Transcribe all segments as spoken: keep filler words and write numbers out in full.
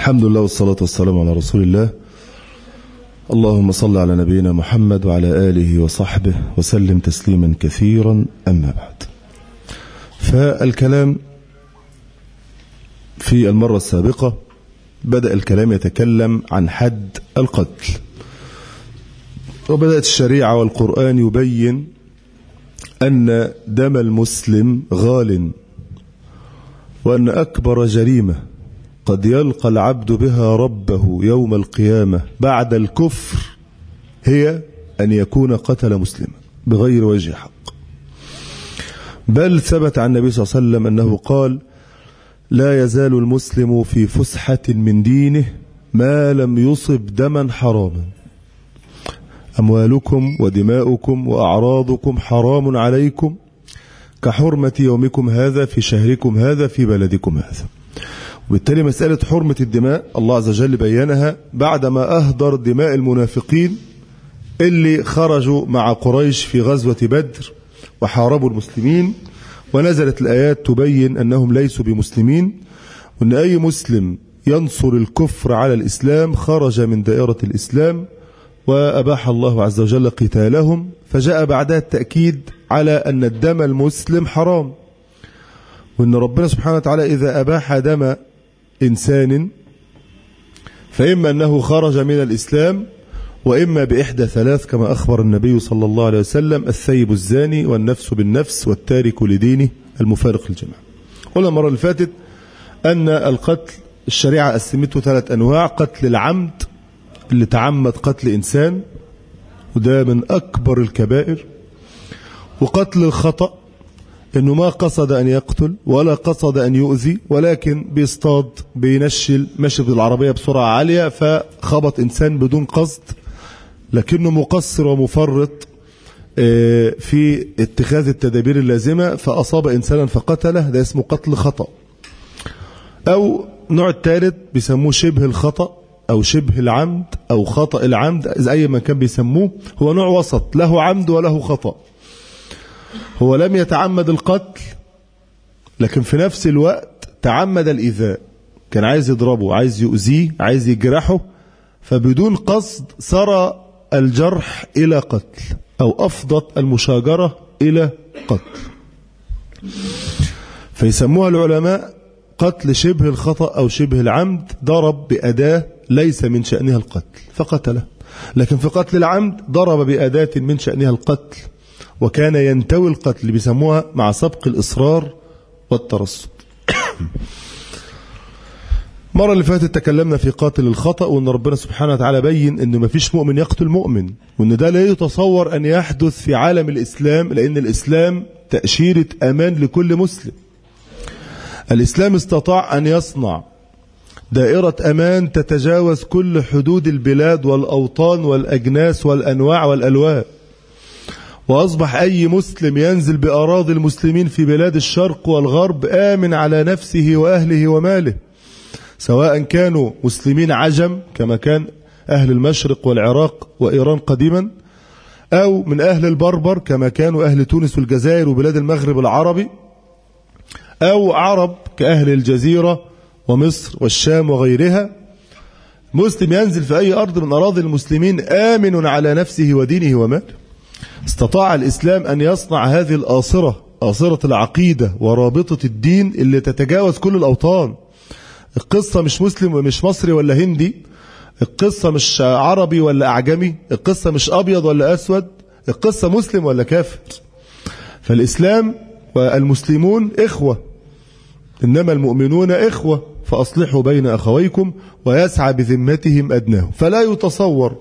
الحمد لله والصلاة والسلام على رسول الله. اللهم صل على نبينا محمد وعلى آله وصحبه وسلم تسليما كثيرا. أما بعد، فالكلام في المرة السابقة بدأ الكلام يتكلم عن حد القتل، وبدأت الشريعة والقرآن يبين أن دم المسلم غال، وأن أكبر جريمة قد يلقى العبد بها ربه يوم القيامة بعد الكفر هي أن يكون قتل مسلما بغير وجه حق. بل ثبت عن النبي صلى الله عليه وسلم أنه قال: لا يزال المسلم في فسحة من دينه ما لم يصب دما حراما. أموالكم ودماؤكم وأعراضكم حرام عليكم كحرمة يومكم هذا في شهركم هذا في بلدكم هذا. وبالتالي مسألة حرمة الدماء الله عز وجل بينها بعدما أهدر دماء المنافقين اللي خرجوا مع قريش في غزوة بدر وحاربوا المسلمين، ونزلت الآيات تبين أنهم ليسوا بمسلمين، وأن أي مسلم ينصر الكفر على الإسلام خرج من دائرة الإسلام، وأباح الله عز وجل قتالهم. فجاء بعدها التأكيد على أن الدم المسلم حرام، وأن ربنا سبحانه وتعالى إذا أباح دم إنسان فإما أنه خرج من الإسلام، وإما بإحدى ثلاث كما أخبر النبي صلى الله عليه وسلم: الثيب الزاني، والنفس بالنفس، والتارك لدينه، المفارق للجماعة. قلنا المرة اللي فاتت أن القتل الشريعة قسمته ثلاث أنواع: قتل العمد اللي تعمد قتل إنسان وده من أكبر الكبائر، وقتل الخطأ إنه ما قصد أن يقتل ولا قصد أن يؤذي، ولكن بيصطاد بينشل ماشي بالعربية بسرعة عالية فخبط إنسان بدون قصد، لكنه مقصر ومفرط في اتخاذ التدابير اللازمة فأصاب إنسانا فقتله، ده اسمه قتل خطأ. أو نوع الثالث بيسموه شبه الخطأ أو شبه العمد أو خطأ العمد، أي ما كان بيسموه، هو نوع وسط له عمد وله خطأ. هو لم يتعمد القتل لكن في نفس الوقت تعمد الإيذاء، كان عايز يضربه، عايز يؤذيه، عايز يجرحه، فبدون قصد سرى الجرح إلى قتل أو أفضت المشاجرة إلى قتل، فيسموها العلماء قتل شبه الخطأ أو شبه العمد. ضرب بأداة ليس من شأنها القتل فقتله، لكن في قتل العمد ضرب بأداة من شأنها القتل وكان ينتوي القتل، بيسموها مع سبق الإصرار والترصد. مرة اللي فاتت تكلمنا في قاتل الخطأ، وأن ربنا سبحانه وتعالى بين أنه ما فيش مؤمن يقتل مؤمن، وأن ده لا يتصور أن يحدث في عالم الإسلام، لأن الإسلام تأشيرة أمان لكل مسلم. الإسلام استطاع أن يصنع دائرة أمان تتجاوز كل حدود البلاد والأوطان والأجناس والأنواع والألوان، وأصبح أي مسلم ينزل بأراضي المسلمين في بلاد الشرق والغرب آمن على نفسه وأهله وماله، سواء كانوا مسلمين عجم كما كان أهل المشرق والعراق وإيران قديما، أو من أهل البربر كما كانوا أهل تونس والجزائر وبلاد المغرب العربي، أو عرب كأهل الجزيرة ومصر والشام وغيرها. مسلم ينزل في أي أرض من أراضي المسلمين آمن على نفسه ودينه وماله. استطاع الإسلام أن يصنع هذه الآصرة، آصرة العقيدة ورابطة الدين اللي تتجاوز كل الأوطان. القصة مش مسلم ومش مصري ولا هندي، القصة مش عربي ولا أعجمي، القصة مش أبيض ولا أسود، القصة مسلم ولا كافر. فالإسلام والمسلمون إخوة، إنما المؤمنون إخوة فأصلحوا بين أخويكم، ويسعى بذمتهم أدناهم. فلا يتصور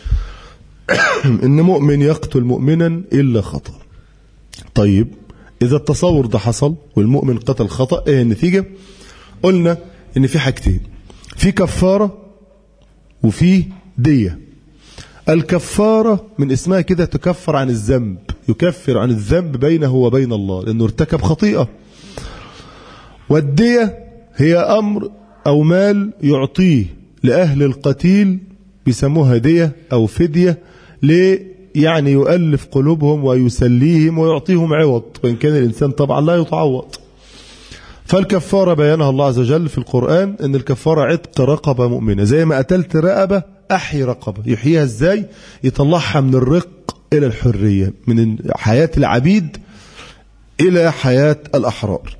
إن مؤمن يقتل مؤمنا إلا خطأ. طيب إذا التصور ده حصل والمؤمن قتل خطأ، إيه النتيجة؟ قلنا إن في حاجتين: في كفارة وفي دية. الكفارة من اسمها كده تكفر عن الذنب، يكفر عن الذنب بينه وبين الله لأنه ارتكب خطيئة. والدية هي أمر أو مال يعطيه لأهل القتيل، بيسموها دية أو فدية، ليه؟ يعني يؤلف قلوبهم ويسليهم ويعطيهم عوض، وإن كان الإنسان طبعا لا يتعوض. فالكفارة بيانها الله عز وجل في القرآن ان الكفارة عتق رقبة مؤمنة. زي ما قتلت رقبة احي رقبة. يحييها ازاي؟ يطلعها من الرق الى الحرية، من حياة العبيد الى حياة الاحرار.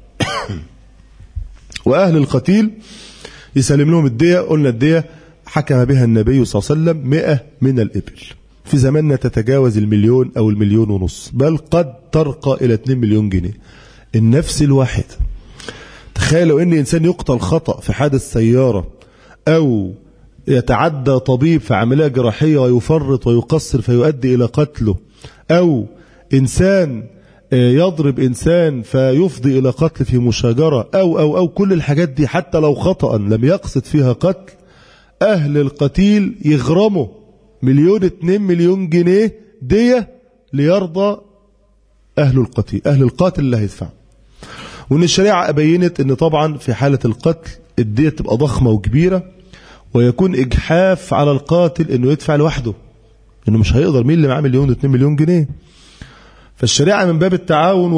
واهل القتيل يسلم لهم الدية. قلنا الدية حكم بها النبي صلى الله عليه وسلم مئة من الإبل. في زماننا تتجاوز المليون أو المليون ونص، بل قد ترقى إلى اتنين مليون جنيه النفس الواحدة. تخيل لو أن إنسان يقتل خطأ في حادث سيارة، أو يتعدى طبيب في عملية جراحية ويفرط ويقصر فيؤدي إلى قتله، أو إنسان يضرب إنسان فيفضي إلى قتل في مشاجرة، أو أو أو كل الحاجات دي حتى لو خطأ لم يقصد فيها قتل، أهل القتيل يغرموا مليون اتنين مليون جنيه دية ليرضى أهل القتيل، أهل القاتل اللي هيدفع. وإن الشريعة بينت إن طبعا في حالة القتل الدية تبقى ضخمة وكبيرة، ويكون إجحاف على القاتل إنه يدفع لوحده، إنه مش هيقدر. مين اللي معاه مليون اتنين مليون جنيه؟ فالشريعة من باب التعاون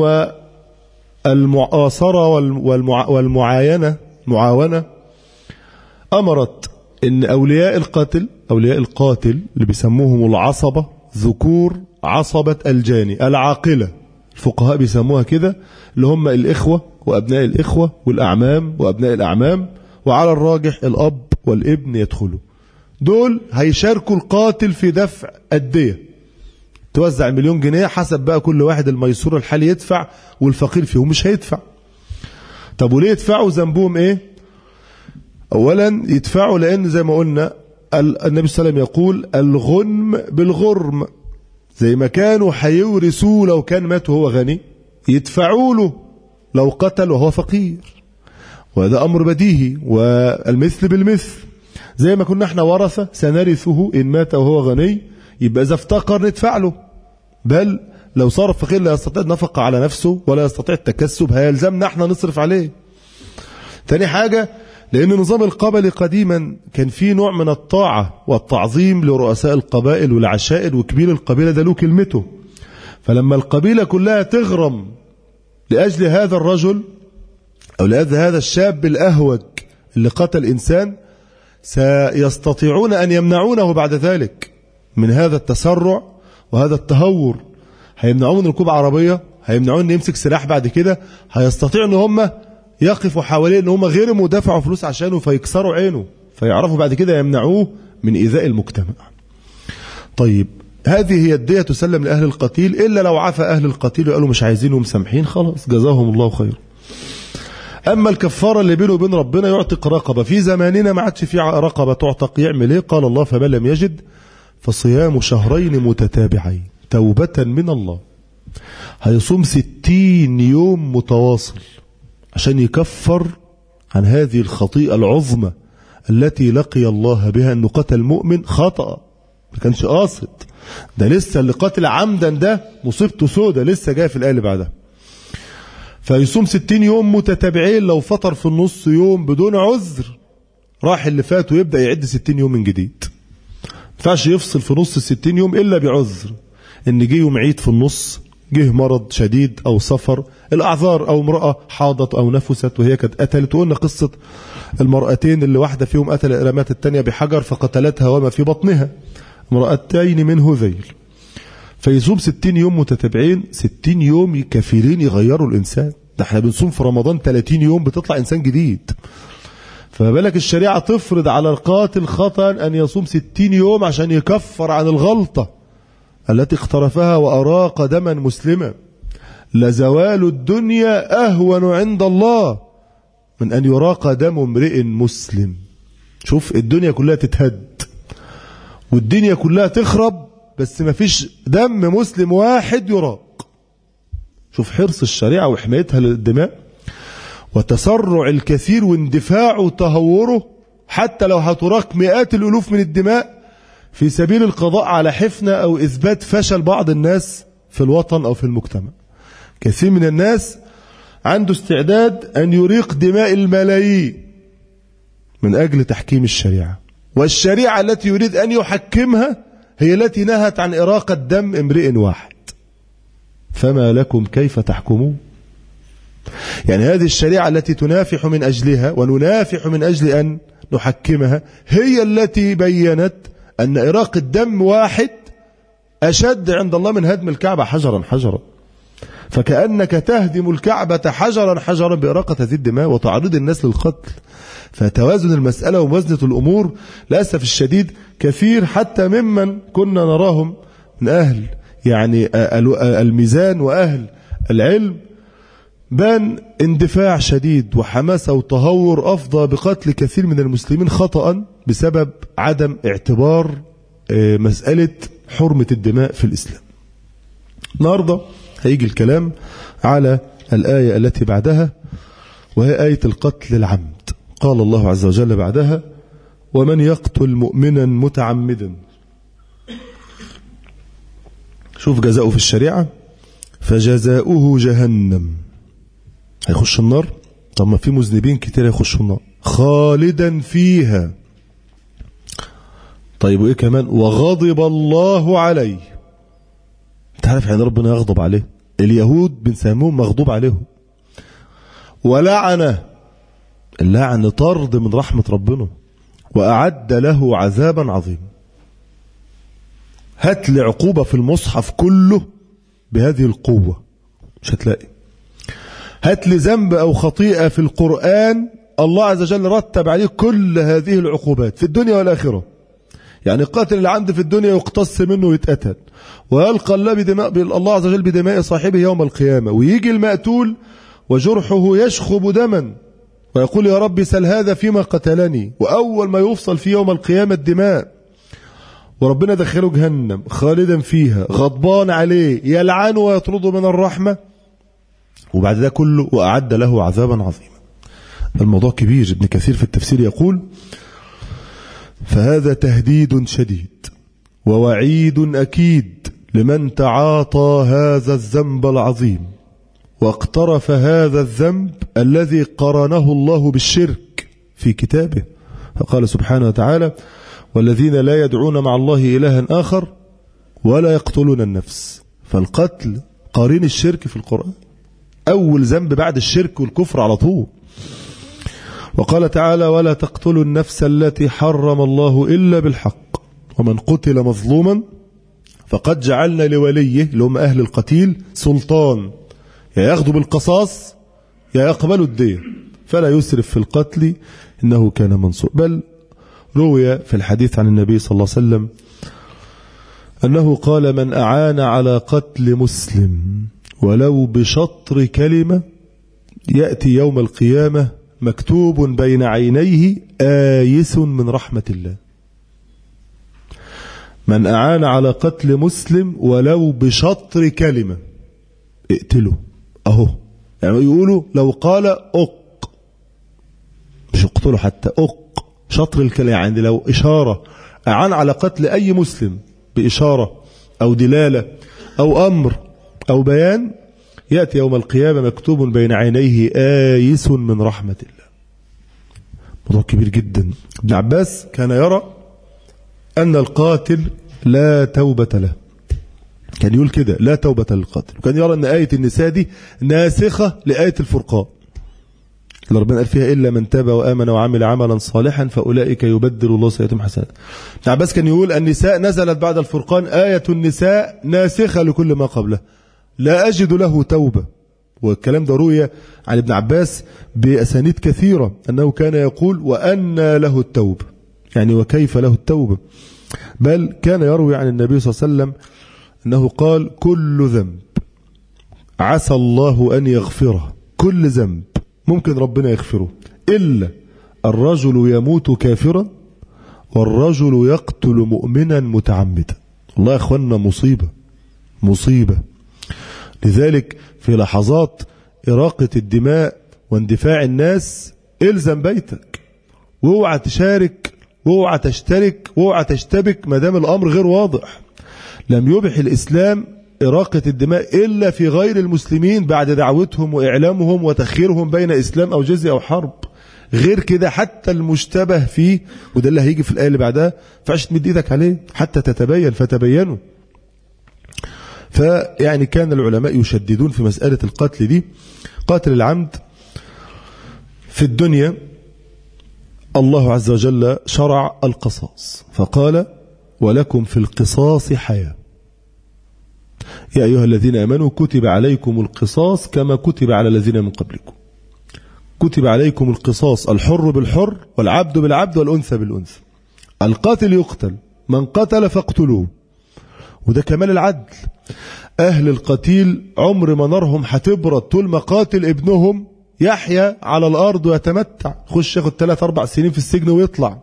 والمعاصرة والمع... والمعاينة معاونة أمرت إن أولياء القاتل أولياء القاتل اللي بيسموهم العصبة، ذكور عصبة الجاني العاقلة، الفقهاء بيسموها كده، اللي هم الإخوة وأبناء الإخوة والأعمام وأبناء الأعمام، وعلى الراجح الأب والابن يدخلوا. دول هيشاركوا القاتل في دفع الدية. توزع المليون جنيه حسب بقى كل واحد الميسور الحالي يدفع، والفقير فيهم مش هيدفع. طب وليه يدفعوا؟ ذنبهم ايه؟ اولا يدفعوا لان زي ما قلنا النبي صلى الله عليه وسلم يقول الغنم بالغرم. زي ما كانوا هيورثوه لو كان مات وهو غني، يدفعوا له لو قتل وهو فقير، وهذا امر بديهي. والمثل بالمثل، زي ما كنا احنا ورثة سنرثه ان مات وهو غني، يبقى إذا افتقر ندفع له. بل لو صار فقير لا يستطيع النفقة على نفسه ولا يستطيع التكسب، هيلزمنا احنا نصرف عليه. تاني حاجة، لأن النظام القبلي قديما كان فيه نوع من الطاعة والتعظيم لرؤساء القبائل والعشائر، وكبير القبيلة ده له كلمته. فلما القبيلة كلها تغرم لأجل هذا الرجل أو لأجل هذا الشاب الأهوج اللي قتل إنسان، سيستطيعون أن يمنعونه بعد ذلك من هذا التسرع وهذا التهور. هيمنعون ركوب عربية، هيمنعون ان يمسك سلاح بعد كده، هيستطيعوا ان هم يقفوا حواليه ان هم غير دفعوا فلوس عشانه فيكسروا عينه، فيعرفوا بعد كده يمنعوه من إيذاء المجتمع. طيب هذه هي الدية تسلم لأهل القتيل، إلا لو عفى أهل القتيل وقالوا مش عايزين ومسامحين، خلاص جزاهم الله خير. أما الكفارة اللي بينه وبين ربنا يعتق رقبة. في زماننا ما عادش في رقبة تعتق، يعمل ايه؟ قال الله فمن لم يجد فصيام شهرين متتابعين توبة من الله. هيصوم ستين يوم متواصل عشان يكفر عن هذه الخطيئة العظمى التي لقي الله بها، أنه قتل مؤمن خطأ، ما كانش قاصد. ده لسه اللي قتل عمدا ده مصيبته سودة، لسه جاي في الآية اللي بعدها. فيصوم ستين يوم متتابعين، لو فطر في النص يوم بدون عذر راح اللي فات ويبدأ يعد ستين يوم من جديد. ما ينفعش يفصل في نص الستين يوم إلا بعذر، إن جه يوم عيد في النص، جه مرض شديد أو سفر، الأعذار، أو امرأة حاضت أو نفست وهي كانت قتلت. وقلنا قصة المرأتين اللي واحدة فيهم قتل رمات التانية بحجر فقتلتها وما في بطنها، امرأتين من هذيل. فيصوم ستين يوم متتابعين، ستين يوم كفيلين يغيروا الإنسان. ده احنا بنصوم في رمضان ثلاثين يوم بتطلع إنسان جديد، فما بالك الشريعة تفرض على القاتل خطأ أن يصوم ستين يوم عشان يكفر عن الغلطة التي اقترفها وأراق دما مسلما. لزوال الدنيا أهون عند الله من أن يراق دم امرئ مسلم. شوف الدنيا كلها تتهد والدنيا كلها تخرب، بس ما فيش دم مسلم واحد يراق. شوف حرص الشريعة وحمايتها للدماء، وتسرع الكثير واندفاعه وتهوره، حتى لو هتراق مئات الألوف من الدماء في سبيل القضاء على حفنة أو إثبات فشل بعض الناس في الوطن أو في المجتمع. كثير من الناس عنده استعداد أن يريق دماء الملايين من أجل تحكيم الشريعة، والشريعة التي يريد أن يحكمها هي التي نهت عن إراقة دم امرئ واحد. فما لكم كيف تحكمون؟ يعني هذه الشريعة التي تنافح من أجلها وننافح من أجل أن نحكمها هي التي بيّنت أن إراق الدم واحد أشد عند الله من هدم الكعبة حجرا حجرا. فكأنك تهدم الكعبة حجرا حجرا بإراقة هذه الدماء وتعرض الناس للقتل. فتوازن المسألة وموازنة الأمور للأسف الشديد كثير حتى ممن كنا نراهم من أهل يعني الميزان وأهل العلم بان اندفاع شديد وحماسة وتهور أفضى بقتل كثير من المسلمين خطأ بسبب عدم اعتبار مسألة حرمة الدماء في الإسلام. النهاردة هيجي الكلام على الآية التي بعدها وهي آية القتل العمد. قال الله عز وجل بعدها: ومن يقتل مؤمنا متعمدا. شوف جزاؤه في الشريعة: فجزاؤه جهنم. هيخش النار. طب ما في مذنبين كتير هيخشوا النار خالدا فيها. طيب وايه كمان؟ وغضب الله عليه. انت عارف يعني ربنا يغضب عليه؟ اليهود بنسموهم مغضوب عليهم. ولعنه، اللعن طرد من رحمة ربنا. وأعد له عذابا عظيما. هات لي عقوبة في المصحف كله بهذه القوة مش هتلاقي. هات لي ذنب أو خطيئة في القرآن الله عز وجل رتب عليه كل هذه العقوبات في الدنيا والآخرة. يعني قاتل اللي عنده في الدنيا يقتص منه ويتقتل، ويلقى الله بدماء الله عز وجل بدماء صاحبه يوم القيامة. ويجي المقتول وجرحه يشخب دما ويقول يا رب سل هذا فيما قتلني، وأول ما يفصل في يوم القيامة الدماء، وربنا دخله جهنم خالدا فيها غضبان عليه يلعنه ويطرده من الرحمة. وبعد ده كله وأعد له عذابا عظيما. الموضوع كبير. ابن كثير في التفسير يقول: فهذا تهديد شديد ووعيد أكيد لمن تعاطى هذا الذنب العظيم واقترف هذا الذنب الذي قرنه الله بالشرك في كتابه. فقال سبحانه وتعالى: والذين لا يدعون مع الله إلها آخر ولا يقتلون النفس. فالقتل قرين الشرك في القرآن، أول ذنب بعد الشرك والكفر على طول. وقال تعالى: ولا تقتلوا النفس التي حرم الله إلا بالحق ومن قتل مظلوما فقد جعلنا لوليه اللي هم أهل القتيل سلطان، يا ياخذوا بالقصاص يا يقبلوا الدين فلا يسرف في القتل إنه كان منصور. بل روي في الحديث عن النبي صلى الله عليه وسلم أنه قال: من أعان على قتل مسلم ولو بشطر كلمة يأتي يوم القيامة مكتوب بين عينيه آيس من رحمة الله. من أعان على قتل مسلم ولو بشطر كلمة اقتله. أهو يعني يقولوا لو قال أق، مش اقتله حتى، أق شطر الكلمة، يعني لو إشارة أعان على قتل أي مسلم بإشارة أو دلالة أو أمر أو بيان يأتي يوم القيامة مكتوب بين عينيه آيس من رحمة الله. موضوع كبير جدا. ابن عباس كان يرى أن القاتل لا توبة له، كان يقول كده لا توبة للقاتل. وكان يرى أن آية النساء دي ناسخة لآية الفرقان اللي ربنا قال فيها إلا من تاب وآمن وعمل عملا صالحا فأولئك يبدل الله سيئاتهم حسنات. ابن عباس كان يقول النساء نزلت بعد الفرقان، آية النساء ناسخة لكل ما قبله، لا أجد له توبة. والكلام ده روي عن ابن عباس بأسانيد كثيرة أنه كان يقول وأن له التوبة، يعني وكيف له التوبة. بل كان يروي عن النبي صلى الله عليه وسلم أنه قال كل ذنب عسى الله أن يغفره، كل ذنب ممكن ربنا يغفره إلا الرجل يموت كافرا والرجل يقتل مؤمنا متعمدا. والله يا أخوانا مصيبة مصيبة. لذلك في لحظات إراقة الدماء واندفاع الناس إلزم بيتك، واوعى تشارك واوعى تشترك واوعى تشتبك ما دام الأمر غير واضح. لم يبح الإسلام إراقة الدماء إلا في غير المسلمين بعد دعوتهم وإعلامهم وتخييرهم بين إسلام أو جزية أو حرب. غير كده حتى المشتبه فيه، وده اللي هيجي في الآية اللي بعدها، فعش تمد إيدك عليه حتى تتبين فتبينوا. فيعني كان العلماء يشددون في مسألة القتل دي. قاتل العمد في الدنيا الله عز وجل شرع القصاص، فقال ولكم في القصاص حياة يا أيها الذين آمنوا كتب عليكم القصاص كما كتب على الذين من قبلكم. كتب عليكم القصاص، الحر بالحر والعبد بالعبد والأنثى بالأنثى. القاتل يقتل، من قتل فاقتلوه، وده كمال العدل. أهل القتيل عمر ما نارهم هتبرد طول ما قاتل ابنهم يحيى على الأرض ويتمتع، خش ياخد ثلاث أربع سنين في السجن ويطلع.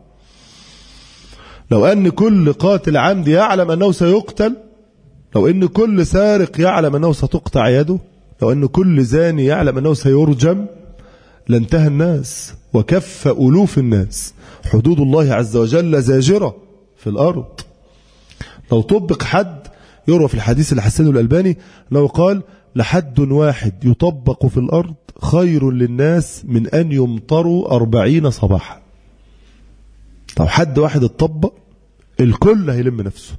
لو أن كل قاتل عمد يعلم أنه سيقتل، لو أن كل سارق يعلم أنه ستقطع يده، لو أن كل زاني يعلم أنه سيرجم، لانتهى الناس وكف ألوف الناس. حدود الله عز وجل زاجرة في الأرض. لو طبق حد، يروى في الحديث اللي حسنه الألباني لو قال لحد واحد يطبق في الأرض خير للناس من أن يمطروا أربعين صباحا. لو حد واحد اتطبق الكل هيلم نفسه،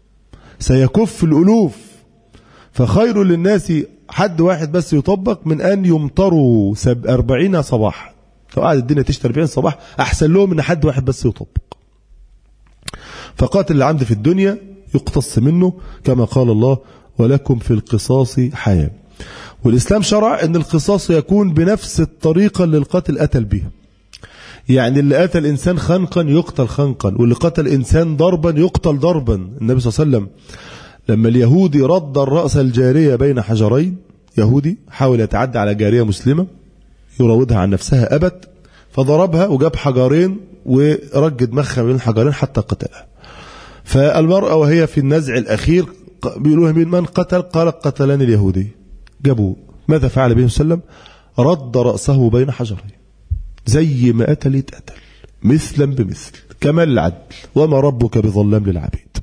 سيكف الألوف. فخير للناس حد واحد بس يطبق من أن يمطروا أربعين صباحا. لو قاعد الدنيا تشتري أربعين صباح أحسن لهم من حد واحد بس يطبق. فقاتل العمد في الدنيا يقتص منه كما قال الله ولكم في القصاص حياة. والإسلام شرع أن القصاص يكون بنفس الطريقة اللي القاتل قتل بها. يعني اللي قتل إنسان خنقا يقتل خنقا، واللي قتل إنسان ضربا يقتل ضربا. النبي صلى الله عليه وسلم لما اليهودي رد الرأس الجارية بين حجرين، يهودي حاول يتعدى على جارية مسلمة يراودها عن نفسها أبت، فضربها وجاب حجرين ورج دماغها بين الحجرين حتى قتلها. فالمرأة وهي في النزع الأخير بيقولوها من من قتل؟ قالت قتلني اليهودي. جابوا ماذا فعل به صلى الله عليه وسلم؟ رد رأسه بين حجرين، زي ما قتل يتقتل مثلا بمثل، كمال العدل. وما ربك بظلام للعبيد.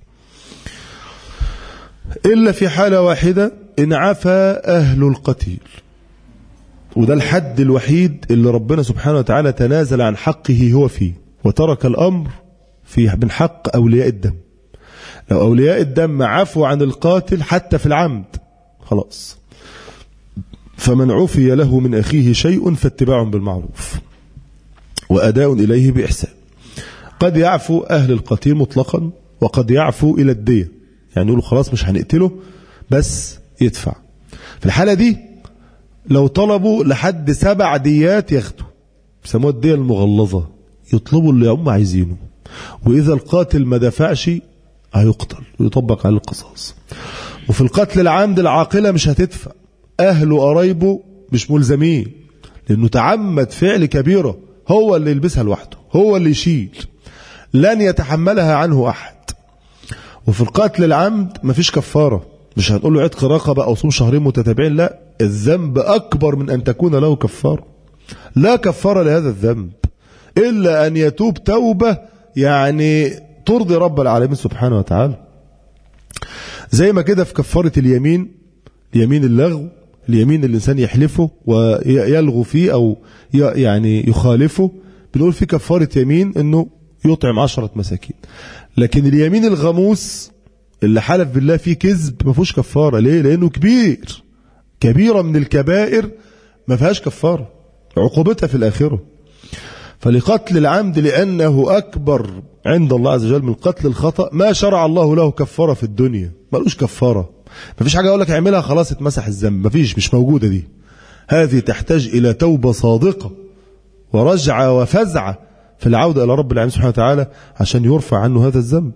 إلا في حالة واحدة، إن عفى أهل القتيل، وده الحد الوحيد اللي ربنا سبحانه وتعالى تنازل عن حقه هو فيه، وترك الأمر في من حق أولياء الدم. لو أولياء الدم عفوا عن القاتل حتى في العمد خلاص، فمن عفي له من أخيه شيء فاتباع بالمعروف وأداء إليه بإحسان. قد يعفو أهل القتيل مطلقا، وقد يعفو إلى الدية، يعني يقولوا خلاص مش هنقتله بس يدفع. في الحالة دي لو طلبوا لحد سبع ديات ياخدوا، بيسموها الدية المغلظة، يطلبوا اللي هم عايزينه. وإذا القاتل ما دفعش هيقتل ويطبق على القصاص. وفي القتل العمد العاقلة مش هتدفع، أهله قرايبه مش ملزمين، لأنه تعمد فعل كبيرة، هو اللي يلبسها لوحده، هو اللي يشيل، لن يتحملها عنه أحد. وفي القتل العمد مفيش كفارة، مش هنقول له عتق رقبة أو صوم شهرين متتابعين، لا، الذنب أكبر من أن تكون له كفارة. لا كفارة لهذا الذنب إلا أن يتوب توبة يعني ترضي رب العالمين سبحانه وتعالى. زي ما كده في كفارة اليمين، اليمين اللغو، اليمين اللي الإنسان يحلفه ويلغو فيه أو يعني يخالفه، بنقول في كفارة يمين أنه يطعم عشرة مساكين. لكن اليمين الغموس اللي حلف بالله فيه كذب ما فيهوش كفارة. ليه؟ لأنه كبير، كبيرة من الكبائر ما فيهاش كفارة، عقوبتها في الآخرة. فلقتل العمد لأنه أكبر عند الله عز وجل من قتل الخطأ ما شرع الله له كفارة في الدنيا، ملوش كفارة. ما فيش حاجة أقول لك اعملها خلاص اتمسح الذنب، ما فيش، مش موجودة دي. هذه تحتاج إلى توبة صادقة ورجعة وفزعة في العودة إلى رب العالمين سبحانه وتعالى عشان يرفع عنه هذا الذنب.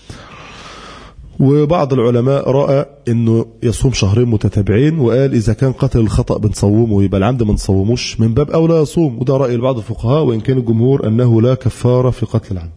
وبعض العلماء رأى أنه يصوم شهرين متتابعين، وقال إذا كان قتل الخطأ بنصومه يبقى العمد ما نصوموش، من باب أولى يصوم. وده رأي بعض الفقهاء، وإن كان الجمهور أنه لا كفارة في قتل العمد.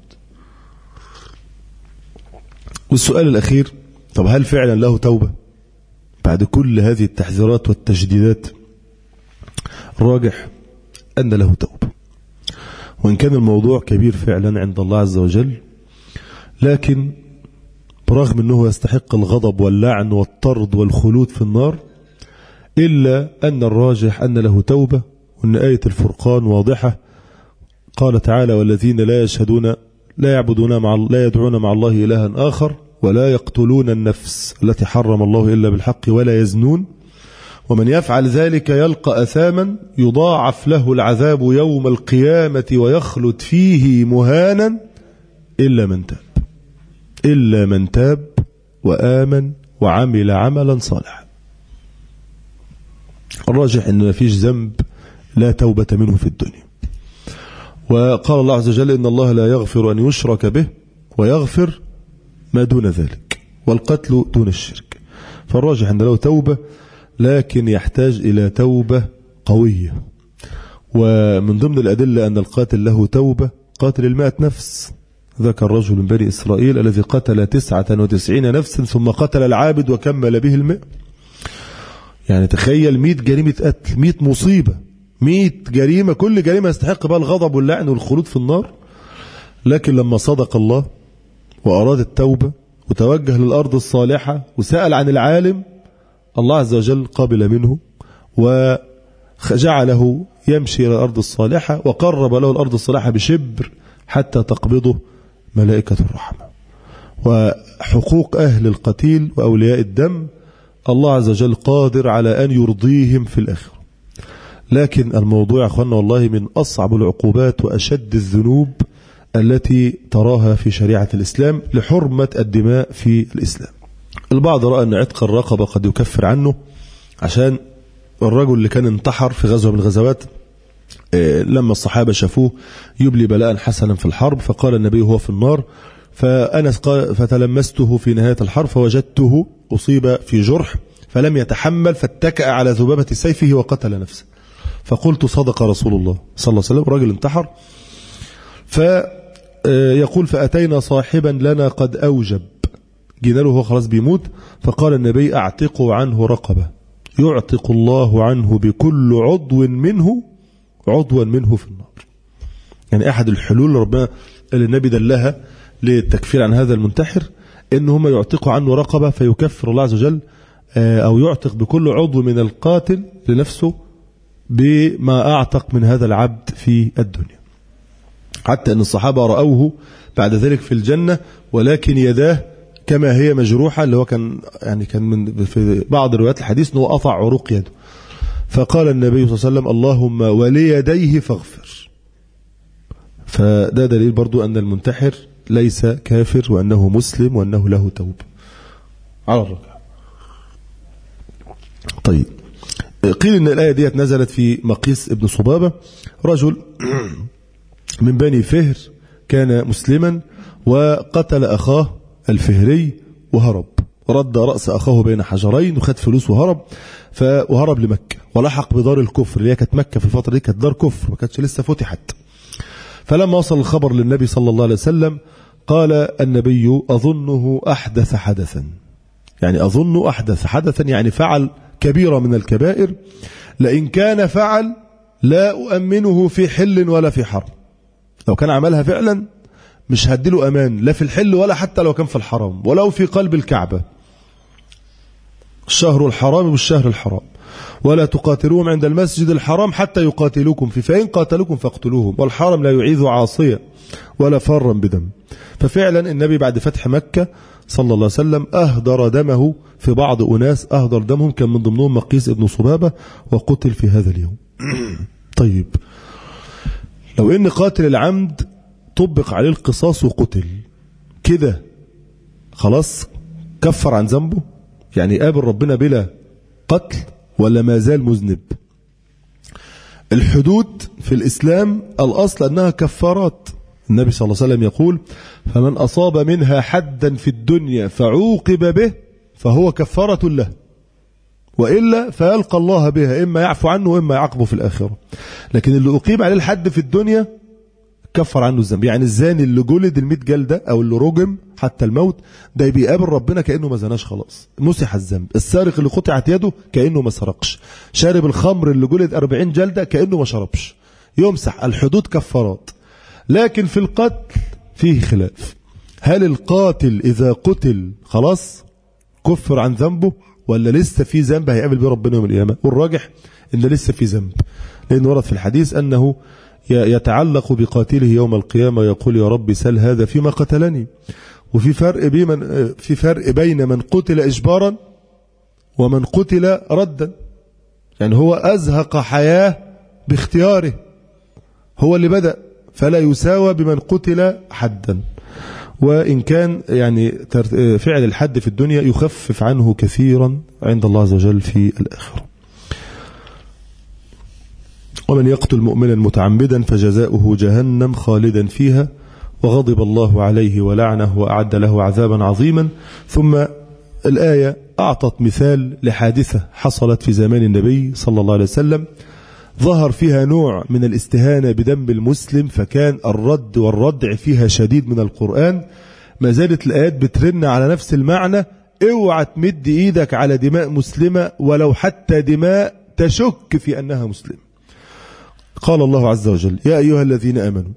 والسؤال الأخير، طب هل فعلا له توبة بعد كل هذه التحذيرات والتجديدات؟ الراجح أن له توبة، وإن كان الموضوع كبير فعلا عند الله عز وجل، لكن برغم أنه يستحق الغضب واللعن والطرد والخلود في النار، إلا أن الراجح أن له توبة، وأن آية الفرقان واضحة. قال تعالى والذين لا يشهدون لا يعبدون مع لا يدعون مع الله إلها آخر ولا يقتلون النفس التي حرم الله إلا بالحق ولا يزنون ومن يفعل ذلك يلقى أثاما يضاعف له العذاب يوم القيامة ويخلد فيه مهانا إلا من تاب إلا من تاب وآمن وعمل عملا صالحا. الراجح أن ما فيش ذنب لا توبة منه في الدنيا. وقال الله عز وجل إن الله لا يغفر أن يشرك به ويغفر ما دون ذلك والقتل دون الشرك. فالراجح أن له توبة لكن يحتاج إلى توبة قوية. ومن ضمن الأدلة أن القاتل له توبة قاتل المائة نفس. ذكر رجل من بني إسرائيل الذي قتل تسعة وتسعين نفسا ثم قتل العابد وكمل به المئة. يعني تخيل مئة جريمة قتل، مئة مصيبة، مئة جريمة، كل جريمة يستحق بها الغضب واللعن والخلود في النار. لكن لما صدق الله وأراد التوبة وتوجه للأرض الصالحة وسأل عن العالم، الله عز وجل قابل منه وجعله يمشي إلى الأرض الصالحة وقرب له الأرض الصالحة بشبر حتى تقبضه ملائكة الرحمة. وحقوق أهل القتيل وأولياء الدم الله عز وجل قادر على أن يرضيهم في الآخرة. لكن الموضوع يا أخوانا والله من أصعب العقوبات وأشد الذنوب التي تراها في شريعة الإسلام لحرمة الدماء في الإسلام. البعض رأى أن عتق الرقبة قد يكفر عنه، عشان الرجل اللي كان انتحر في غزوة من الغزوات لما الصحابة شافوه يبلي بلاء حسنا في الحرب، فقال النبي هو في النار، فأنا فتلمسته في نهاية الحرب فوجدته أصيب في جرح فلم يتحمل فاتكأ على ذبابة سيفه وقتل نفسه. فقلت صدق رسول الله صلى الله عليه وسلم، رجل انتحر. فيقول فأتينا صاحبا لنا قد أوجب، جينا له هو خلاص بيموت، فقال النبي أعتقوا عنه رقبة يعتق الله عنه بكل عضو منه عضوا منه في النار. يعني أحد الحلول ربنا اللي النبي دلها للتكفير عن هذا المنتحر إن هم يعتقوا عنه رقبة فيكفر الله عز وجل، أو يعتق بكل عضو من القاتل لنفسه بما أعتق من هذا العبد في الدنيا. حتى أن الصحابة رأوه بعد ذلك في الجنة ولكن يداه كما هي مجروحة، اللي هو كان يعني كان من في بعض روايات الحديث أنه قطع عروق يده. فقال النبي صلى الله عليه وسلم اللهم وليديه فاغفر. فده دليل برضو أن المنتحر ليس كافر وأنه مسلم وأنه له توبة على الركعة. طيب، قيل أن الآية دي نزلت في مقيس ابن صبابة، رجل من بني فهر كان مسلما وقتل أخاه الفهري وهرب، رد رأس أخاه بين حجرين وخد فلوس وهرب، وهرب لمكة ولحق بدار الكفر اللي هي كانت مكة في الفترة دي كانت دار كفر ما كانتش لسه فتحت. فلما وصل الخبر للنبي صلى الله عليه وسلم قال النبي أظنه أحدث حدثا، يعني أظن أحدث حدثا يعني فعل كبيرة من الكبائر، لئن كان فعل لا أؤمنه في حل ولا في حرم. لو كان عملها فعلا مش هديله أمان لا في الحل ولا حتى لو كان في الحرام ولو في قلب الكعبة، الشهر الحرام بالشهر الحرام، ولا تقاتلوهم عند المسجد الحرام حتى يقاتلوكم فيه فإن قاتلوكم فاقتلوهم والحرم لا يعيذ عاصيا ولا فارا بدم. ففعلا النبي بعد فتح مكة صلى الله عليه وسلم أهدر دمه في بعض أناس، أهدر دمهم كان من ضمنهم مقيس ابن صبابة وقتل في هذا اليوم. طيب، لو إن قاتل العمد طبق عليه القصاص وقتل كده خلاص كفر عن ذنبه، يعني قابل ربنا بلا قتل ولا ما زال مذنب؟ الحدود في الإسلام الأصل أنها كفارات. النبي صلى الله عليه وسلم يقول فمن أصاب منها حدا في الدنيا فعوقب به فهو كفارة له، وإلا فيلقى الله بها إما يعفو عنه وإما يعاقبه في الآخرة. لكن اللي أقيم عليه الحد في الدنيا كفر عنه الذنب. يعني الزاني اللي جلد المئة جلدة أو اللي رجم حتى الموت ده بيقابل ربنا كأنه ما زناش خلاص، مسح الذنب. السارق اللي قطعت يده كأنه ما سرقش، شارب الخمر اللي جلد أربعين جلدة كأنه ما شربش، يمسح. الحدود كفارات. لكن في القتل فيه خلاف، هل القاتل إذا قتل خلاص كفر عن ذنبه ولا لسه في ذنب هيقابل به ربنا يوم القيامة؟ والراجح إن لسه في ذنب، لأن ورد في الحديث أنه يتعلق بقاتله يوم القيامة يقول يا رب سل هذا فيما قتلني. وفي فرق بين في فرق بين من قتل إجبارا ومن قتل ردا. يعني هو أزهق حياة باختياره، هو اللي بدأ، فلا يساوى بمن قتل حدا. وإن كان يعني فعل الحد في الدنيا يخفف عنه كثيرا عند الله عز وجل في الآخرة. ومن يقتل مؤمنا متعمدا فجزاؤه جهنم خالدا فيها وغضب الله عليه ولعنه وأعد له عذابا عظيما. ثم الآية أعطت مثال لحادثة حصلت في زمان النبي صلى الله عليه وسلم ظهر فيها نوع من الاستهانة بدم المسلم، فكان الرد والردع فيها شديد من القرآن. ما زالت الآيات بترن على نفس المعنى، اوعى تمد ايدك على دماء مسلمة ولو حتى دماء تشك في أنها مسلمة. قال الله عز وجل يا أيها الذين آمنوا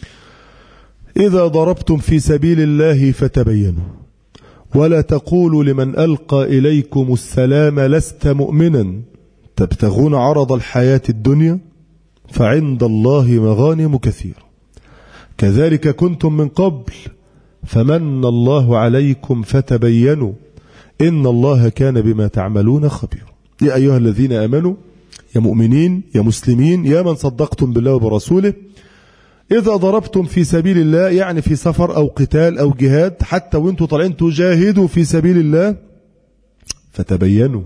إذا ضربتم في سبيل الله فتبينوا ولا تقولوا لمن ألقى إليكم السلام لست مؤمنا تبتغون عرض الحياة الدنيا فعند الله مغانم كثيرة كذلك كنتم من قبل فمن الله عليكم فتبينوا إن الله كان بما تعملون خبيرا. يا أيها الذين آمنوا، يا مؤمنين يا مسلمين يا من صدقتم بالله وبرسوله، إذا ضربتم في سبيل الله يعني في سفر أو قتال أو جهاد، حتى وانتوا طالعين تجاهدوا في سبيل الله فتبينوا.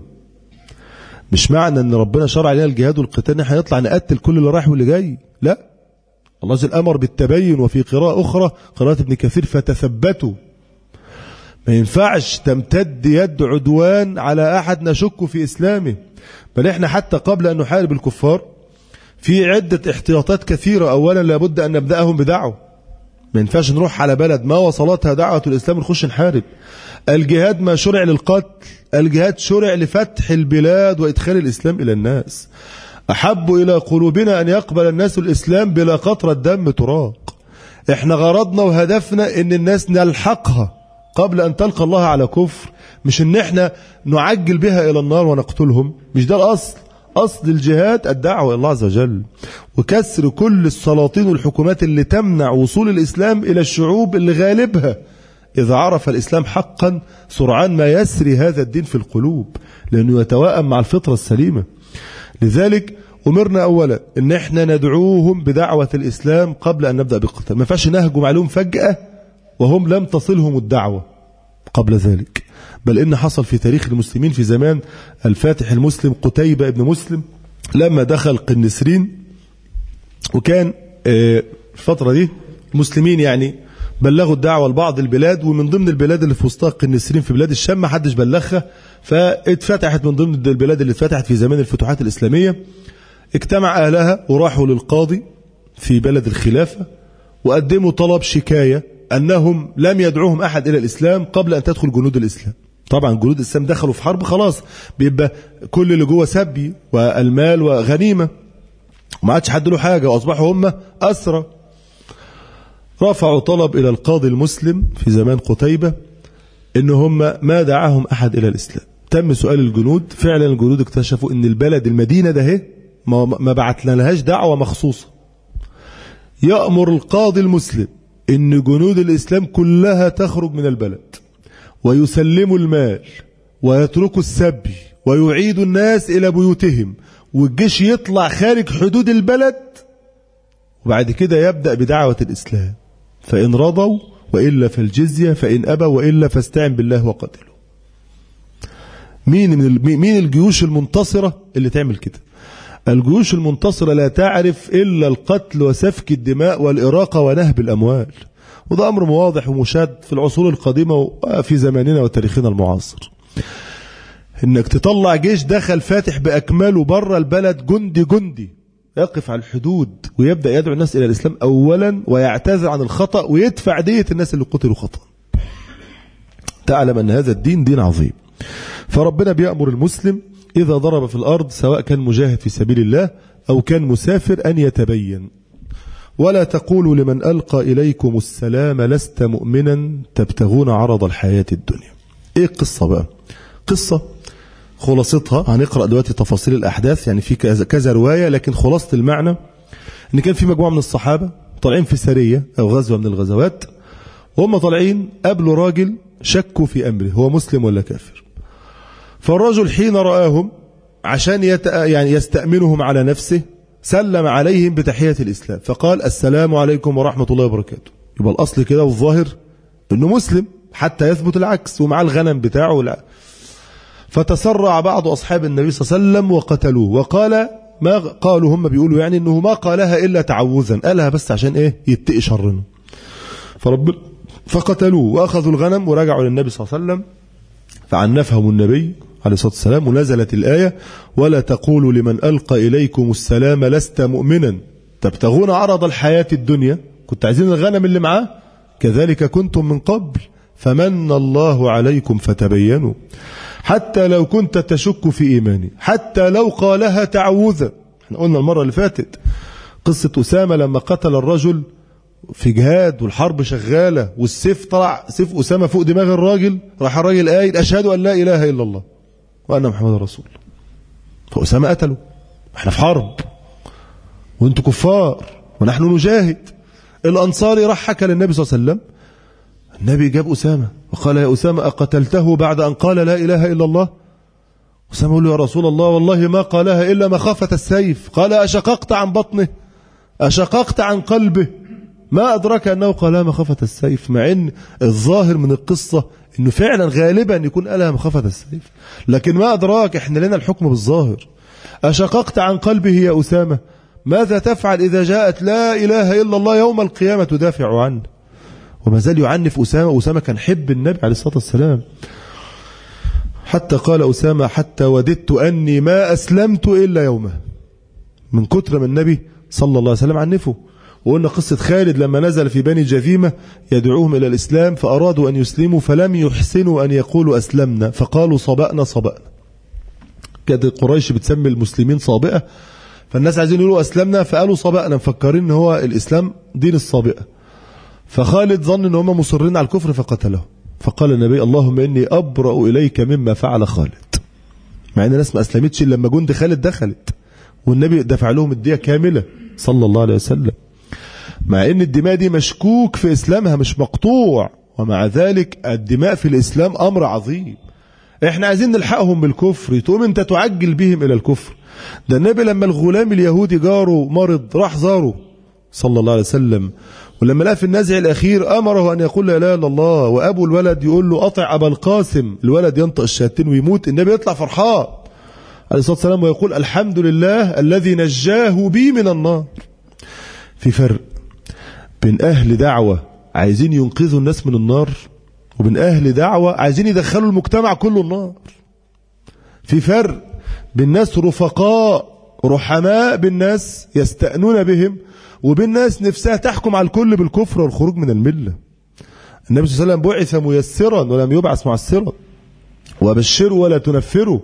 مش معنى ان ربنا شرع علينا الجهاد والقتال ان هنطلع نقتل كل اللي رايح واللي جاي، لا. الله جل امر بالتبين. وفي قراءة اخرى قراءة ابن كثير فتثبتوا. ما ينفعش تمتد يد عدوان على احد نشك في اسلامه، بل احنا حتى قبل ان نحارب الكفار في عدة احتياطات كثيرة. اولا لابد ان نبدأهم بدعوة، ما ينفعش نروح على بلد ما وصلتها دعوة الاسلام نخش نحارب. الجهاد ما شرع للقتل، الجهاد شرع لفتح البلاد وإدخال الإسلام إلى الناس. أحب إلى قلوبنا أن يقبل الناس الإسلام بلا قطرة دم تراق. إحنا غرضنا وهدفنا إن الناس نلحقها قبل أن تلقى الله على كفر، مش إن إحنا نعجل بها إلى النار ونقتلهم. مش ده الأصل. أصل الجهاد الدعوة إلى الله عز وجل وكسر كل السلاطين والحكومات اللي تمنع وصول الإسلام إلى الشعوب اللي غالبها إذا عرف الإسلام حقا سرعان ما يسري هذا الدين في القلوب، لأنه يتوائم مع الفطرة السليمة. لذلك أمرنا أولا إن إحنا ندعوهم بدعوة الإسلام قبل أن نبدأ بالقتال. ما ينفعش نهجم عليهم فجأة وهم لم تصلهم الدعوة قبل ذلك. بل إن حصل في تاريخ المسلمين في زمان الفاتح المسلم قتيبة ابن مسلم لما دخل قنسرين، وكان في الفترة دي المسلمين يعني بلغوا الدعوة لبعض البلاد، ومن ضمن البلاد اللي في وسطها قنسرين في بلاد الشام ما حدش بلغها، فاتفتحت من ضمن البلاد اللي اتفتحت في زمان الفتوحات الإسلامية. اجتمع أهلها وراحوا للقاضي في بلد الخلافة وقدموا طلب شكاية أنهم لم يدعوهم أحد إلى الإسلام قبل أن تدخل جنود الإسلام. طبعا جنود الإسلام دخلوا في حرب، خلاص بيبقى كل اللي جوه سبي والمال وغنيمة، وما عادش حد له حاجة، وأصبحوا هم أسرى. رفعوا طلب إلى القاضي المسلم في زمان قتيبة إن هم ما دعاهم أحد إلى الإسلام. تم سؤال الجنود، فعلا الجنود اكتشفوا إن البلد المدينة ده هي ما بعت لهاش دعوة مخصوصة. يأمر القاضي المسلم إن جنود الإسلام كلها تخرج من البلد ويسلموا المال ويتركوا السبي ويعيدوا الناس إلى بيوتهم، والجيش يطلع خارج حدود البلد، وبعد كده يبدأ بدعوة الإسلام. فإن رضوا وإلا فالجزية، فإن أبوا وإلا فاستعن بالله وقاتلوا. مين من مين الجيوش المنتصرة اللي تعمل كده؟ الجيوش المنتصرة لا تعرف إلا القتل وسفك الدماء والإراقة ونهب الأموال، وده أمر واضح ومشاهد في العصور القديمة وفي زماننا وتاريخنا المعاصر. إنك تطلع جيش دخل فاتح بأكمله بره البلد، جندي جندي يقف على الحدود ويبدأ يدعو الناس إلى الإسلام أولا ويعتذر عن الخطأ ويدفع دية الناس اللي قتلوا خطأ. تعلم أن هذا الدين دين عظيم. فربنا بيأمر المسلم إذا ضرب في الأرض سواء كان مجاهد في سبيل الله أو كان مسافر أن يتبين. ولا تقولوا لمن ألقى إليكم السلام لست مؤمنا تبتغون عرض الحياة الدنيا. إيه القصة بقى؟ قصة خلاصتها هنقرأ دلوقتي تفاصيل الأحداث، يعني في كذا رواية، لكن خلاصة المعنى إن كان في مجموعة من الصحابة طالعين في سرية أو غزوة من الغزوات، وهم طالعين قابلوا راجل شكوا في أمره هو مسلم ولا كافر. فالرجل حين رآهم عشان يت... يعني يستأمنهم على نفسه سلم عليهم بتحية الإسلام فقال السلام عليكم ورحمة الله وبركاته. يبقى الأصل كده والظاهر إنه مسلم حتى يثبت العكس، ومع الغنم بتاعه. لا. فتسرع بعض أصحاب النبي صلى الله عليه وسلم وقتلوه، وقال ما قالوا هم بيقولوا يعني إنه ما قالها إلا تعوذا، قالها بس عشان إيه يتقي شرنا. فرب فقتلوه وأخذوا الغنم ورجعوا للنبي صلى الله عليه وسلم فعنفهم النبي عليه الصلاة والسلام، ونزلت الآية ولا تقولوا لمن ألقى إليكم السلام لست مؤمنا تبتغون عرض الحياة الدنيا، كنت عايزين الغنم اللي معاه، كذلك كنتم من قبل فمن الله عليكم فتبينوا حتى لو كنت تشك في إيماني حتى لو قالها تعوذا. احنا قلنا المرة اللي فاتت قصة أسامة لما قتل الرجل في جهاد والحرب شغالة والسيف طلع سيف أسامة فوق دماغ الراجل، راح الراجل قايل أشهد أن لا إله إلا الله وأن محمد رسول الله، فأسامة قتله. احنا في حرب وانتوا كفار ونحن نجاهد. الأنصاري راح حكى للنبي صلى الله عليه وسلم، النبي جاب أسامة وقال يا أسامة أقتلته بعد أن قال لا إله إلا الله؟ أسامة يقول له يا رسول الله والله ما قالها إلا مخافة السيف. قال أشققت عن بطنه أشققت عن قلبه ما أدرك أنه قالها مخافة السيف، مع أن الظاهر من القصة أنه فعلا غالبا يكون قالها مخافة السيف، لكن ما أدراك احنا لنا الحكم بالظاهر. أشققت عن قلبه يا أسامة ماذا تفعل إذا جاءت لا إله إلا الله يوم القيامة تدافع عنه؟ وما زال يعنف أسامة. أسامة كان حب النبي عليه الصلاة والسلام، حتى قال أسامة حتى وددت أني ما أسلمت إلا يومه، من كتر من النبي صلى الله عليه وسلم عنفه. وقلنا قصة خالد لما نزل في بني جذيمة يدعوهم إلى الإسلام فأرادوا أن يسلموا فلم يحسنوا أن يقولوا أسلمنا فقالوا صبأنا صبأنا. كانت قريش بتسمي المسلمين صابئة، فالناس عايزين يقولوا أسلمنا فقالوا صبأنا، مفكرين أن هو الإسلام دين الصابئة. فخالد ظن أن هم مصرين على الكفر فقتله. فقال النبي اللهم إني أبرأ إليك مما فعل خالد، مع أن الناس ما أسلمتش إلا لما جند خالد دخلت، والنبي دفع لهم الدية كاملة صلى الله عليه وسلم، مع أن الدماء دي مشكوك في إسلامها مش مقطوع، ومع ذلك الدماء في الإسلام أمر عظيم. احنا عايزين نلحقهم بالكفر، تقوم انت تعجل بهم إلى الكفر. ده النبي لما الغلام اليهودي جاره مرض راح زاره صلى الله عليه وسلم، ولما لقى في النزع الأخير أمره أن يقول لا إله إلا الله، وأبو الولد يقول له أطع أبا القاسم، الولد ينطق الشهادتين ويموت، النبي يطلع فرحان عليه الصلاة والسلام ويقول الحمد لله الذي نجاه بي من النار. في فرق بين أهل دعوة عايزين ينقذوا الناس من النار، وبين أهل دعوة عايزين يدخلوا المجتمع كله النار. في فرق بين ناس رفقاء رحماء بالناس يستأنون بهم، وبين ناس نفسها تحكم على الكل بالكفر والخروج من الملة. النبي صلى الله عليه وسلم بعث ميسرا ولم يبعث معسرا، وبشروا ولا تنفروا.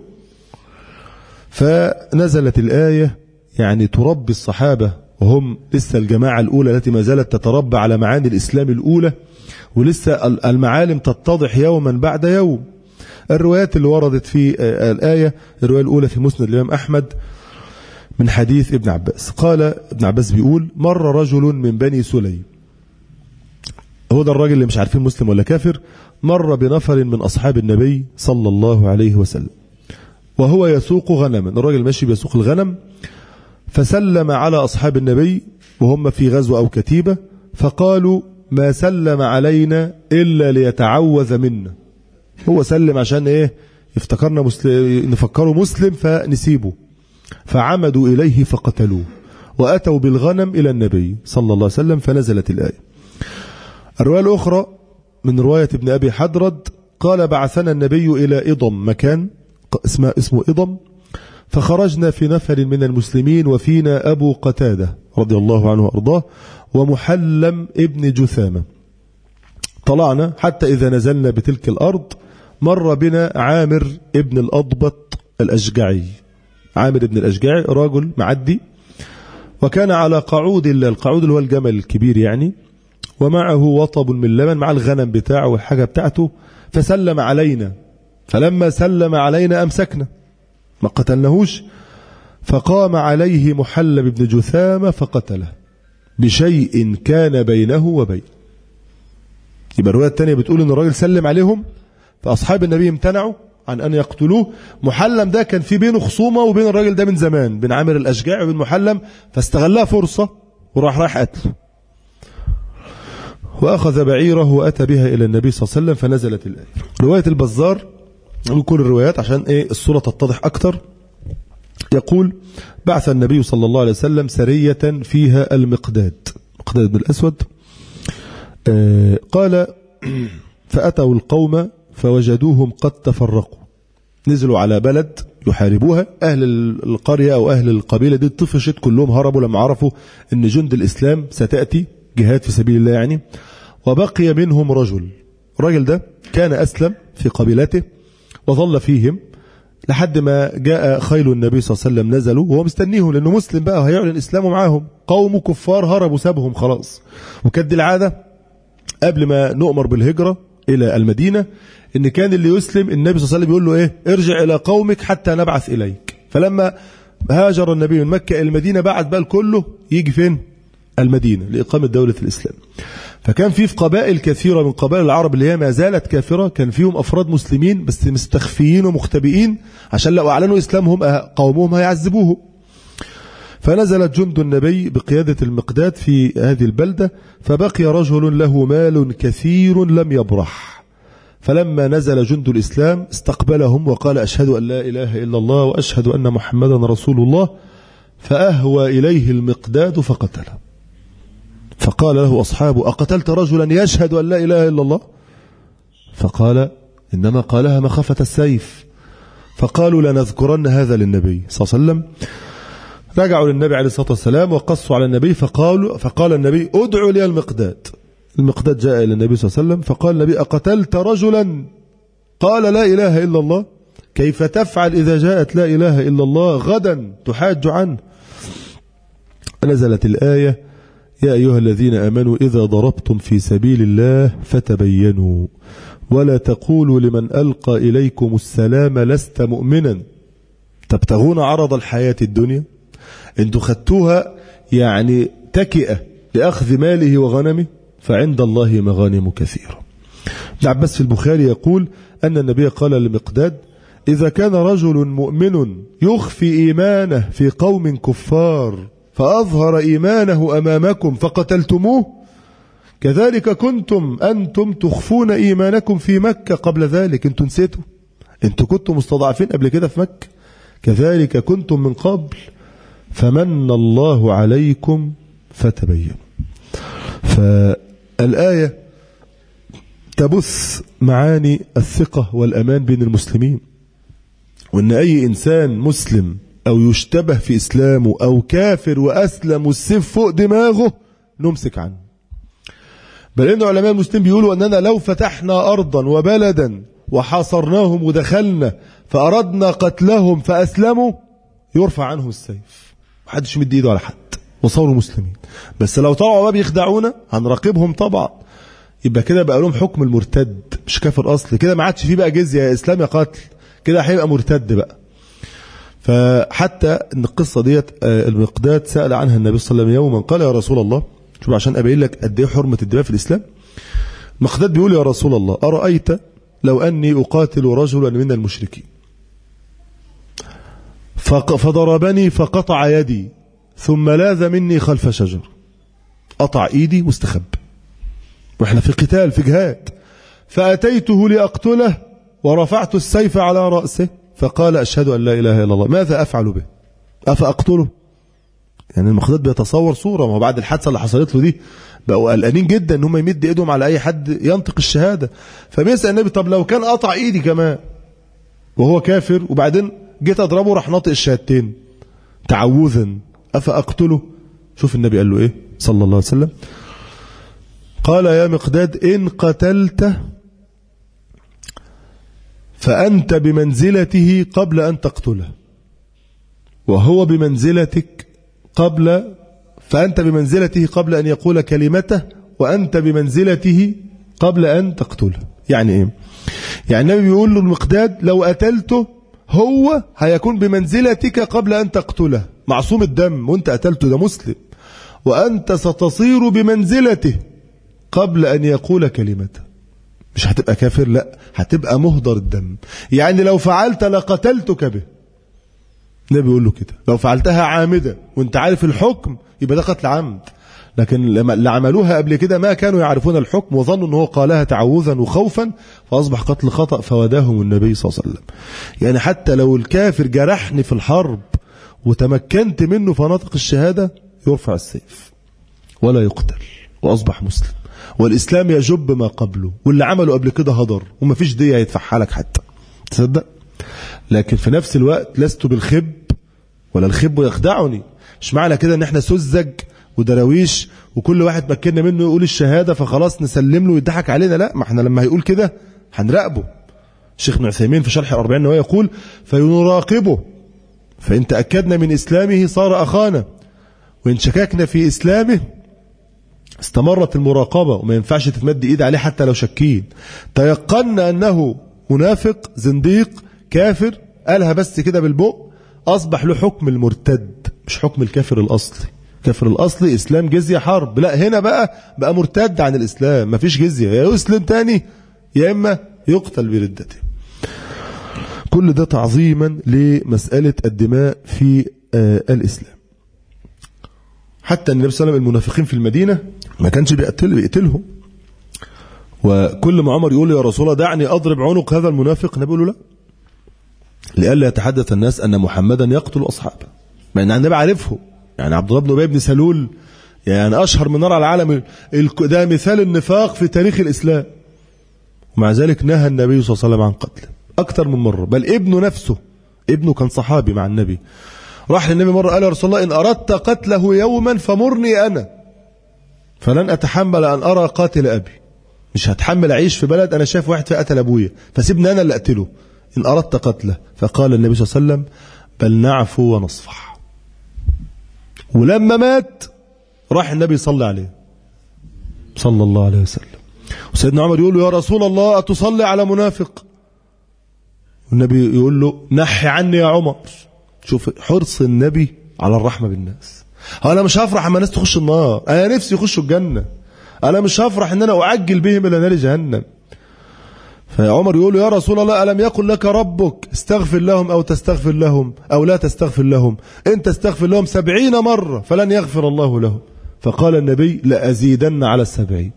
فنزلت الآية يعني تربي الصحابة، وهم لسه الجماعة الأولى التي ما زالت تتربى على معاني الإسلام الأولى، ولسه المعالم تتضح يوما بعد يوم. الروايات اللي وردت في الآية، الرواية الأولى في مسند الإمام أحمد من حديث ابن عباس، قال ابن عباس بيقول مر رجل من بني سليم، هو ده الراجل اللي مش عارفين مسلم ولا كافر، مر بنفر من أصحاب النبي صلى الله عليه وسلم وهو يسوق غنما، الراجل ماشي بيسوق الغنم، فسلم على أصحاب النبي وهم في غزوة أو كتيبة، فقالوا ما سلم علينا إلا ليتعوذ منا. هو سلم عشان إيه؟ يفتكرنا مسلم، نفكره مسلم فنسيبه. فعمدوا إليه فقتلوه وأتوا بالغنم إلى النبي صلى الله عليه وسلم فنزلت الآية. الرواية الأخرى من رواية ابن أبي حدرد قال بعثنا النبي إلى إضم، مكان اسمه, اسمه إضم، فخرجنا في نفر من المسلمين وفينا أبو قتادة رضي الله عنه وأرضاه ومحلم ابن جثامة. طلعنا حتى إذا نزلنا بتلك الأرض مر بنا عامر ابن الأضبط الأشجعي. عامر ابن الأشجعي رجل معدي، وكان على قعود، القعود اللي هو الجمل الكبير يعني، ومعه وطب من لبن مع الغنم بتاعه والحاجة بتاعته، فسلم علينا، فلما سلم علينا أمسكنا ما قتلناهوش، فقام عليه محلب بن جثامة فقتله. بشيء كان بينه وبين. يبقى الرواية الثانية بتقول ان الراجل سلم عليهم فأصحاب النبي امتنعوا عن أن يقتلوه. محلم ده كان في بينه خصومة وبين الراجل ده من زمان، بين عامر الأشجاع وبين محلم، فاستغلها فرصة وراح راح قتله. وأخذ بعيره وأتى بها إلى النبي صلى الله عليه وسلم فنزلت الآية. رواية البزار، نقول كل الروايات عشان إيه الصورة تتضح أكتر. يقول: بعث النبي صلى الله عليه وسلم سرية فيها المقداد مقداد بن الأسود. آه قال: فأتوا القوم فوجدوهم قد تفرقوا. نزلوا على بلد يحاربوها، أهل القرية أو أهل القبيلة دي طفشت كلهم، هربوا لما عرفوا أن جند الإسلام ستأتي جهاد في سبيل الله يعني. وبقي منهم رجل، الرجل ده كان أسلم في قبيلته وظل فيهم لحد ما جاء خيل النبي صلى الله عليه وسلم، نزلوا وهو مستنيهم لأنه مسلم بقى وهيعلن إسلامه معاهم. قوم كفار هربوا سابهم خلاص. وكانت العادة قبل ما نؤمر بالهجرة إلى المدينة إن كان اللي يسلم النبي صلى الله عليه وسلم يقول له إيه: ارجع إلى قومك حتى نبعث إليك. فلما هاجر النبي من مكة إلى المدينة بعد بقى كله يجي فين؟ المدينة لإقامة دولة الإسلام. فكان في في قبائل كثيرة من قبائل العرب اللي هي ما زالت كافرة، كان فيهم أفراد مسلمين بس مستخفيين ومختبئين عشان لو أعلنوا إسلامهم قومهم هيعذبوه. فنزلت جند النبي بقيادة المقداد في هذه البلدة، فبقي رجل له مال كثير لم يبرح. فلما نزل جند الإسلام استقبلهم وقال: أشهد أن لا إله إلا الله وأشهد أن محمدا رسول الله. فأهوى إليه المقداد فقتله. فقال له أصحابه: أقتلت رجلا يشهد أن لا إله إلا الله؟ فقال: إنما قالها مخافة السيف. فقالوا: لنذكرن هذا للنبي صلى الله عليه وسلم. رجعوا للنبي عليه الصلاة والسلام وقصوا على النبي، فقالوا فقال النبي: ادعوا لي المقداد. المقداد جاء إلى النبي صلى الله عليه وسلم فقال النبي: أقتلت رجلا قال لا إله إلا الله؟ كيف تفعل إذا جاءت لا إله إلا الله غدا تحاج عنه؟ نزلت الآية: يا أيها الذين آمنوا إذا ضربتم في سبيل الله فتبينوا ولا تقولوا لمن ألقى إليكم السلام لست مؤمنا تبتغون عرض الحياة الدنيا. انتوا خدتوها يعني تكئة لأخذ ماله وغنمه، فعند الله مغانم كثيرة. ابن عباس في البخاري يقول أن النبي قال لمقداد: إذا كان رجل مؤمن يخفي إيمانه في قوم كفار فأظهر إيمانه أمامكم فقتلتموه، كذلك كنتم أنتم تخفون إيمانكم في مكة قبل ذلك. انتوا نسيتوا؟ انتوا كنتم مستضعفين قبل كده في مكة، كذلك كنتم من قبل فمن الله عليكم فتبينوا. فالآية تبث معاني الثقة والأمان بين المسلمين، وأن أي إنسان مسلم أو يشتبه في إسلامه أو كافر وأسلم والسيف فوق دماغه نمسك عنه. بل إن علماء المسلمين بيقولوا أننا لو فتحنا أرضا وبلدا وحاصرناهم ودخلنا فأردنا قتلهم فأسلموا يرفع عنهم السيف، محدش مد إيده على حد وصاروا مسلمين. بس لو طلعوا بقى بيخدعونا هنراقبهم طبعا، يبقى كده بقى لهم حكم المرتد مش كافر أصلي، كده ما عادش فيه بقى جزية يا إسلام يا قتل، كده هيبقى مرتد بقى. فحتى ان القصه ديت المقداد سأل عنها النبي صلى الله عليه وسلم يوما، قال: يا رسول الله، شوف عشان ابين لك قد ايه حرمه الدماء في الاسلام. المقداد بيقول: يا رسول الله، ارايت لو اني اقاتل رجلا من المشركين فضربني فقطع يدي ثم لاذ مني خلف شجر، قطع ايدي واستخب واحنا في قتال في جهاد، فاتيته لاقتله ورفعت السيف على راسه فقال: أشهد أن لا إله إلا الله، ماذا أفعل به؟ أفأقتله؟ يعني المقداد بيتصور صورة، ما هو بعد الحادثة اللي حصلت له دي بقوا قلقانين جدا ان هم يمد ايدهم على أي حد ينطق الشهادة. فبيسأل النبي: طب لو كان قطع إيدي كمان وهو كافر وبعدين جيت أضربه راح ناطق الشهادتين تعوذا أفأقتله؟ شوف النبي قال له إيه صلى الله عليه وسلم. قال: يا مقداد، إن قتلته فأنت بمنزلته قبل أن تقتله، وهو بمنزلتك قبل فأنت بمنزلته قبل أن يقول كلمته، وأنت بمنزلته قبل أن تقتله. يعني إيه؟ يعني النبي بيقول له المقداد: لو قتلته هو هيكون بمنزلتك قبل أن تقتله، معصوم الدم، وأنت قتلته ده مسلم، وأنت ستصير بمنزلته قبل أن يقول كلمته. مش هتبقى كافر، لا، هتبقى مهدر الدم. يعني لو فعلت لقتلتك به. النبي بيقول له كده، لو فعلتها عامدة وانت عارف الحكم يبقى ده قتل عمد. لكن اللي عملوها قبل كده ما كانوا يعرفون الحكم وظنوا ان هو قالها تعوذا وخوفا فاصبح قتل خطأ فوداهم النبي صلى الله عليه وسلم. يعني حتى لو الكافر جرحني في الحرب وتمكنت منه فنطق الشهادة يرفع السيف ولا يقتل واصبح مسلم، والاسلام يجب ما قبله، واللي عمله قبل كده هدر ومفيش دية يدفعها لك حتى، تصدق؟ لكن في نفس الوقت لست بالخب ولا الخب يخدعني. مش معنى كده ان احنا سذج ودراويش وكل واحد مكننا منه يقول الشهادة فخلاص نسلم له ويضحك علينا، لا، ما احنا لما هيقول كده هنراقبه. الشيخ ابن عثيمين في شرح الأربعين هو يقول فينراقبه، فإن تأكدنا من إسلامه صار أخانا، وإن شككنا في إسلامه استمرت المراقبة، وما ينفعش تتمد إيد عليه حتى لو شكين. تيقنا أنه منافق زنديق كافر قالها بس كده بالبق، أصبح له حكم المرتد مش حكم الكافر الأصلي. كافر الأصلي إسلام جزية حرب، لا، هنا بقى بقى مرتد عن الإسلام، مفيش جزية، يا يسلم تاني يا إما يقتل بردته. كل ده تعظيما لمسألة الدماء في آه الإسلام. حتى النبي صلى الله عليه وسلم المنافقين في المدينة ما كانش بيقتل بيقتلهم، وكل ما عمر يقول يا رسول الله دعني أضرب عنق هذا المنافق، النبي يقول له لا، لئلا يتحدث الناس أن محمدا يقتل أصحابه، مع أن النبي عارفه. يعني عبد الله بن أبي بن سلول يعني أشهر من نار على العالم، ده مثال النفاق في تاريخ الإسلام، ومع ذلك نهى النبي صلى الله عليه وسلم عن قتله أكثر من مرة. بل ابنه نفسه، ابنه كان صحابي مع النبي، راح للنبي مرة قال يا رسول الله إن أردت قتله يوما فمرني أنا، فلن أتحمل أن أرى قاتل أبي، مش هتحمل أعيش في بلد أنا شايف واحد فقتل أبويا، فسيبني أنا اللي أقتله إن أردت قتله. فقال النبي صلى الله عليه وسلم بل نعفو ونصفح. ولما مات راح النبي صلى عليه صلى الله عليه وسلم، وسيدنا عمر يقول له يا رسول الله أتصلي على منافق؟ والنبي يقول له نحي عني يا عمر. شوف حرص النبي على الرحمة بالناس. أنا مش هفرح أما الناس تخش النار، أنا نفسي يخشوا الجنة، أنا مش هفرح أن أنا أعجل بهم إلى نار جهنم. فعمر يقول له يا رسول الله ألم يقل لك ربك استغفر لهم أو تستغفر لهم أو لا تستغفر لهم؟ أنت استغفر لهم سبعين مرة فلن يغفر الله لهم. فقال النبي لأزيدن على السبعين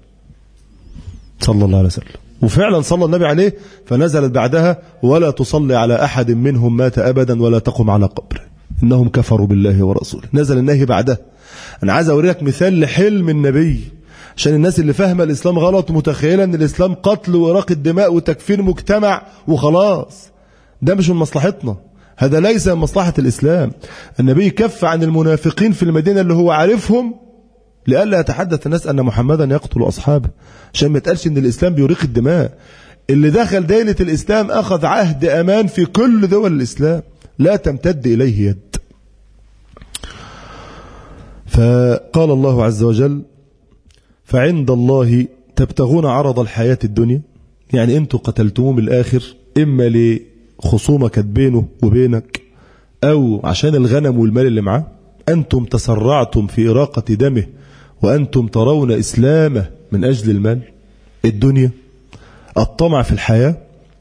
صلى الله عليه وسلم، وفعلا صلى النبي عليه، فنزلت بعدها ولا تصلي على أحد منهم مات أبدا ولا تقم على قبره إنهم كفروا بالله ورسوله. نزل النهي بعدها. أنا عايز أوريك مثال لحلم النبي عشان الناس اللي فاهمة الإسلام غلط ومتخيلة أن الإسلام قتل وإراقة الدماء وتكفير مجتمع وخلاص، ده مش من مصلحتنا، هذا ليس من مصلحة الإسلام. النبي كف عن المنافقين في المدينة اللي هو عارفهم لئلا يتحدث الناس أن محمدا يقتل أصحابه، عشان ما يتقالش أن الإسلام بيريق الدماء. اللي دخل دائرة الإسلام أخذ عهد أمان في كل دول الإسلام لا تمتد إليه يد. فقال الله عز وجل فعند الله تبتغون عرض الحياة الدنيا، يعني أنتوا قتلتموه الآخر إما لخصومة كانت بينه وبينك أو عشان الغنم والمال اللي معاه، أنتم تسرعتم في إراقة دمه وأنتم ترون إسلامه من أجل المال، الدنيا، الطمع في الحياة.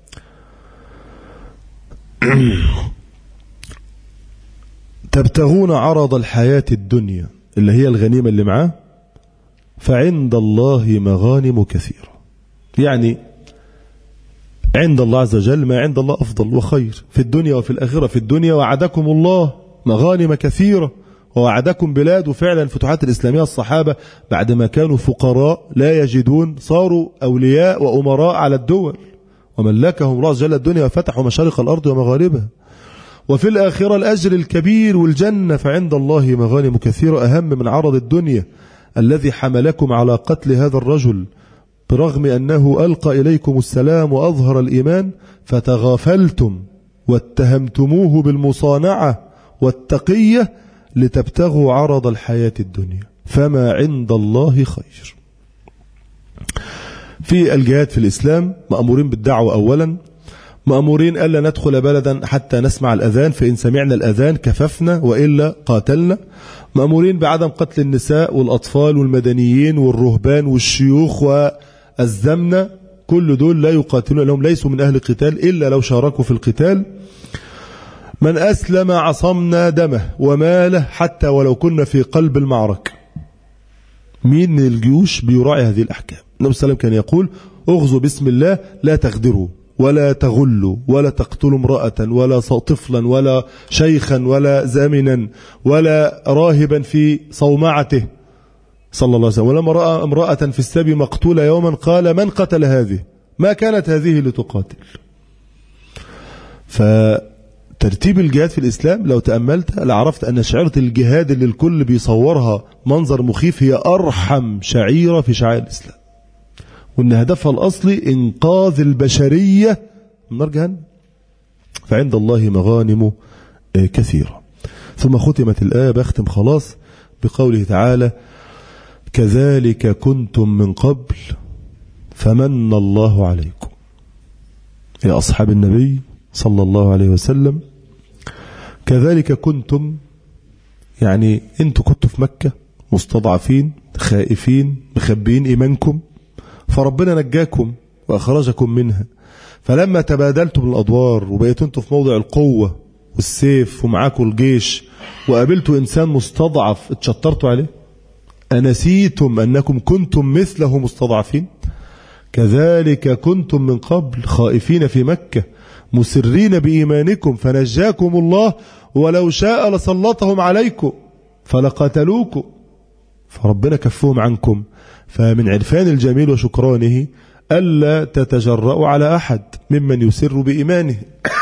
تبتغون عرض الحياة الدنيا اللي هي الغنيمة اللي معاه، فعند الله مغانم كثيرة، يعني عند الله عز وجل ما عند الله أفضل وخير في الدنيا وفي الآخرة. في الدنيا وعدكم الله مغانم كثيرة ووعدكم بلاد، وفعلا الفتوحات الإسلامية الصحابة بعدما كانوا فقراء لا يجدون صاروا أولياء وأمراء على الدول، وملكهم الله جل الدنيا وفتحوا مشارق الأرض ومغاربها. وفي الآخرة الأجر الكبير والجنة، فعند الله مغانم كثيرة أهم من عرض الدنيا الذي حملكم على قتل هذا الرجل برغم أنه ألقى إليكم السلام وأظهر الإيمان، فتغافلتم واتهمتموه بالمصانعة والتقية لتبتغوا عرض الحياة الدنيا، فما عند الله خير. في الجهاد في الإسلام مأمورين بالدعوة أولا، مأمورين ألا ندخل بلدا حتى نسمع الأذان، فإن سمعنا الأذان كففنا وإلا قاتلنا. مأمورين بعدم قتل النساء والأطفال والمدنيين والرهبان والشيوخ والزمنة، كل دول لا يقاتلون لهم، ليسوا من أهل القتال إلا لو شاركوا في القتال. من أسلم عصمنا دمه وماله حتى ولو كنا في قلب المعركة. مين من الجيوش بيراعي هذه الأحكام؟ النبي صلى الله عليه وسلم كان يقول اغزوا بسم الله، لا تغدروا ولا تغلوا ولا تقتلوا امرأة ولا طفلا ولا شيخا ولا زامنا ولا راهبا في صومعته صلى الله عليه وسلم. ولما رأى امرأة في السبي مقتولة يوما قال من قتل هذه؟ ما كانت هذه لتقاتل. فترتيب الجهاد في الإسلام لو تأملت لعرفت أن شعيرة الجهاد اللي الكل بيصورها منظر مخيف هي أرحم شعيرة في شعائر الإسلام، وأن هدفها الأصلي إنقاذ البشرية من نار جهنم. فعند الله مغانم كثيرة. ثم ختمت الآية، بختم خلاص، بقوله تعالى كذلك كنتم من قبل فمن الله عليكم. يا أصحاب النبي صلى الله عليه وسلم، كذلك كنتم، يعني أنتوا كنتوا في مكة مستضعفين خائفين مخبين إيمانكم، فربنا نجاكم وأخرجكم منها. فلما تبادلتم الأدوار وبقيتوا انتوا في موضع القوة والسيف ومعاكم الجيش وقابلتوا إنسان مستضعف اتشطرتوا عليه، أنسيتم أنكم كنتم مثله مستضعفين؟ كذلك كنتم من قبل خائفين في مكة مسرين بإيمانكم فنجاكم الله ولو شاء لسلطهم عليكم فلقاتلوكم، فربنا كفهم عنكم. فمن عرفان الجميل وشكرانه ألا تتجرأوا على أحد ممن يسر بإيمانه.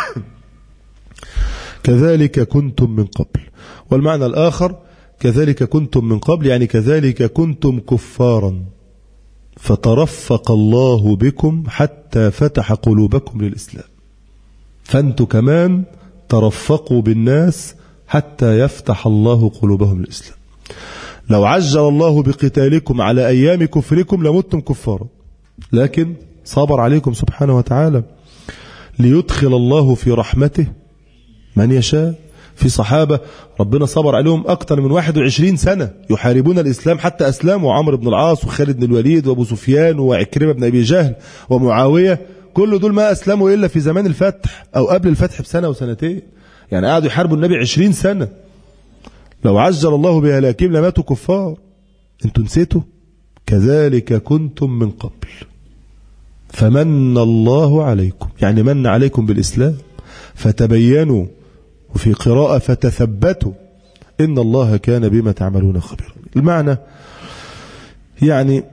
كذلك كنتم من قبل. والمعنى الآخر كذلك كنتم من قبل يعني كذلك كنتم كفارا فترفق الله بكم حتى فتح قلوبكم للإسلام، فأنتوا كمان ترفقوا بالناس حتى يفتح الله قلوبهم للإسلام. لو عجل الله بقتالكم على أيام كفركم لمتم كفارا، لكن صبر عليكم سبحانه وتعالى ليدخل الله في رحمته من يشاء. في صحابة ربنا صبر عليهم أكثر من واحد وعشرين سنة يحاربون الإسلام حتى أسلموا، عمرو بن العاص وخالد بن الوليد وأبو سفيان وعكرمة بن أبي جهل ومعاوية، كل دول ما أسلموا إلا في زمان الفتح أو قبل الفتح بسنة وسنتين، يعني قعدوا يحاربوا النبي عشرين سنة. لو عجل الله بهلاكهم لماتوا كفار. انتوا نسيتوا؟ كذلك كنتم من قبل فمن الله عليكم، يعني من عليكم بالإسلام فتبينوا، وفي قراءة فتثبتوا إن الله كان بما تعملون خبيرا. المعنى يعني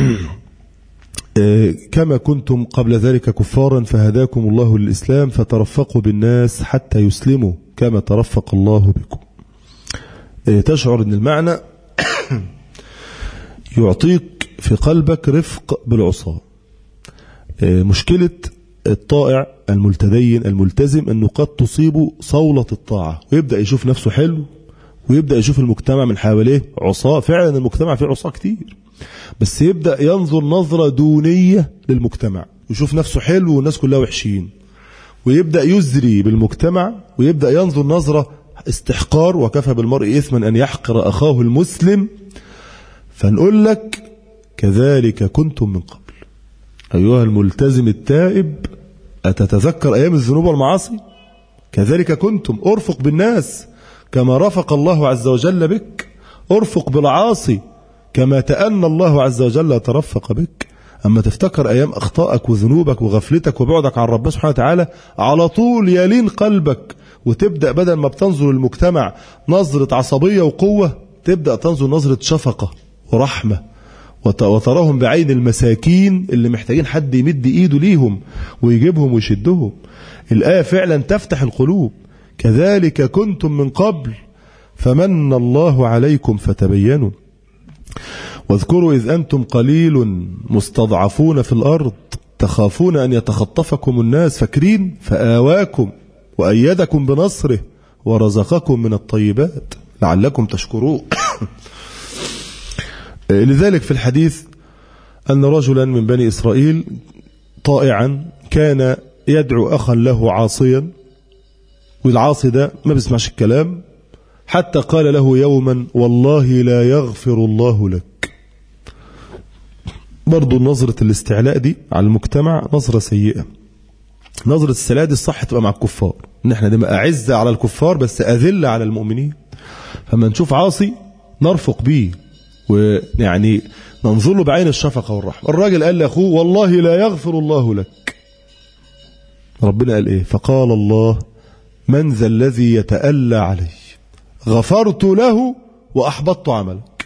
كما كنتم قبل ذلك كفارا فهداكم الله للإسلام فترفقوا بالناس حتى يسلموا كما ترفق الله بكم. تشعر أن المعنى يعطيك في قلبك رفق بالعصاة. مشكلة الطائع الملتدين الملتزم أنه قد تصيب صولة الطاعة ويبدأ يشوف نفسه حلو ويبدأ يشوف المجتمع من حواليه عصاة. فعلا المجتمع فيه عصاة كتير، بس يبدأ ينظر نظرة دونية للمجتمع، يشوف نفسه حلو والناس كلها وحشين، ويبدأ يزري بالمجتمع ويبدأ ينظر نظرة استحقار، وكفى بالمرء إثما أن يحقر أخاه المسلم. فنقول لك كذلك كنتم من قبل أيها الملتزم التائب، أتتذكر أيام الذنوب والمعاصي؟ كذلك كنتم، أرفق بالناس كما رفق الله عز وجل بك، أرفق بالعاصي كما تأنى الله عز وجل ترفق بك. أما تفتكر أيام أخطائك وذنوبك وغفلتك وبعدك عن ربنا سبحانه وتعالى، على طول يلين قلبك وتبدأ بدل ما بتنظر المجتمع نظرة عصبية وقوة، تبدأ تنظر نظرة شفقة ورحمة، وتراهم بعين المساكين اللي محتاجين حد يمد إيده ليهم ويجيبهم ويشدهم. الآية فعلا تفتح القلوب. كذلك كنتم من قبل فمن الله عليكم فتبينوا واذكروا إذ أنتم قليل مستضعفون في الأرض تخافون أن يتخطفكم الناس، فاكرين؟ فآواكم وأيدكم بنصره ورزقكم من الطيبات لعلكم تشكرون. لذلك في الحديث أن رجلا من بني إسرائيل طائعا كان يدعو أخا له عاصيا، والعاصي ده ما بيسمعش الكلام، حتى قال له يوما والله لا يغفر الله لك. برضو نظرة الاستعلاء دي على المجتمع نظرة سيئة. نظرة السلاء دي الصح تبقى مع الكفار، ان احنا نبقى أعزة على الكفار بس أذلة على المؤمنين. فما نشوف عاصي نرفق بيه ويعني ننظر له بعين الشفقة والرحمة. الراجل قال لأخوه والله لا يغفر الله لك. ربنا قال ايه؟ فقال الله من ذا الذي يتألى علي غفرت له وأحبطت عملك.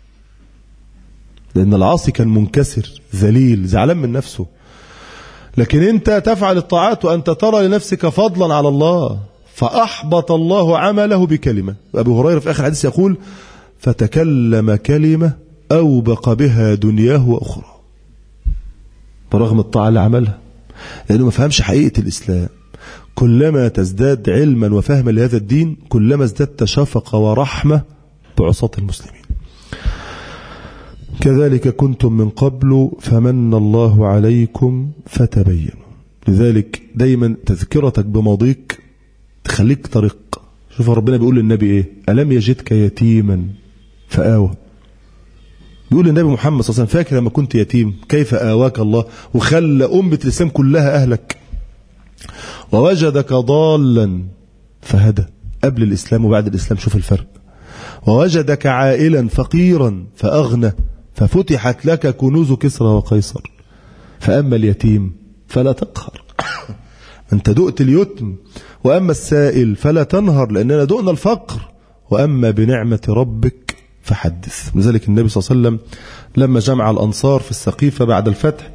لأن العاصي كان منكسر ذليل زعلان من نفسه، لكن أنت تفعل الطاعات وأنت ترى لنفسك فضلا على الله، فأحبط الله عمله بكلمة. أبو هريرة في آخر حديث يقول فتكلم كلمة أوبق بها دنياه وأخرى، برغم الطاعة اللي عملها، لأنه ما فهمش حقيقة الإسلام. كلما تزداد علما وفهما لهذا الدين كلما ازددت شفقة ورحمة بعصاة المسلمين. كذلك كنتم من قبل فمن الله عليكم فتبينوا. لذلك دايما تذكرتك بماضيك تخليك طريق. شوف ربنا بيقول للنبي ايه؟ ألم يجدك يتيما فآوى. بيقول للنبي محمد صلى الله عليه وسلم فاكر لما كنت يتيم كيف آواك الله وخلى أمة الإسلام كلها أهلك. ووجدك ضالا فهدى. قبل الإسلام وبعد الإسلام شوف الفرق. ووجدك عائلا فقيرا فأغنى ففتحت لك كنوز كسرى وقيصر. فأما اليتيم فلا تقهر أنت دؤت اليتم، وأما السائل فلا تنهر لأننا دؤنا الفقر، وأما بنعمة ربك فحدث. لذلك النبي صلى الله عليه وسلم لما جمع الأنصار في السقيفة بعد الفتح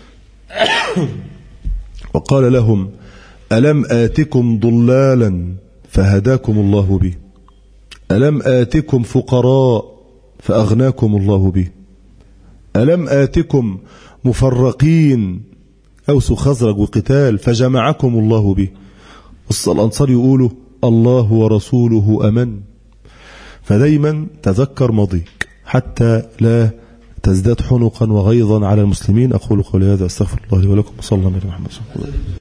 وقال لهم ألم آتكم ضلالا فهداكم الله به، ألم آتكم فقراء فأغناكم الله به، ألم آتكم مفرقين أوس خزرج وقتال فجمعكم الله به. الأنصار يقولوا الله ورسوله أمن. فدايما تذكر ماضيك حتى لا تزداد حنقا وغيظا على المسلمين. أقول قولي هذا أستغفر الله لي ولكم وصلى الله عليه وسلم.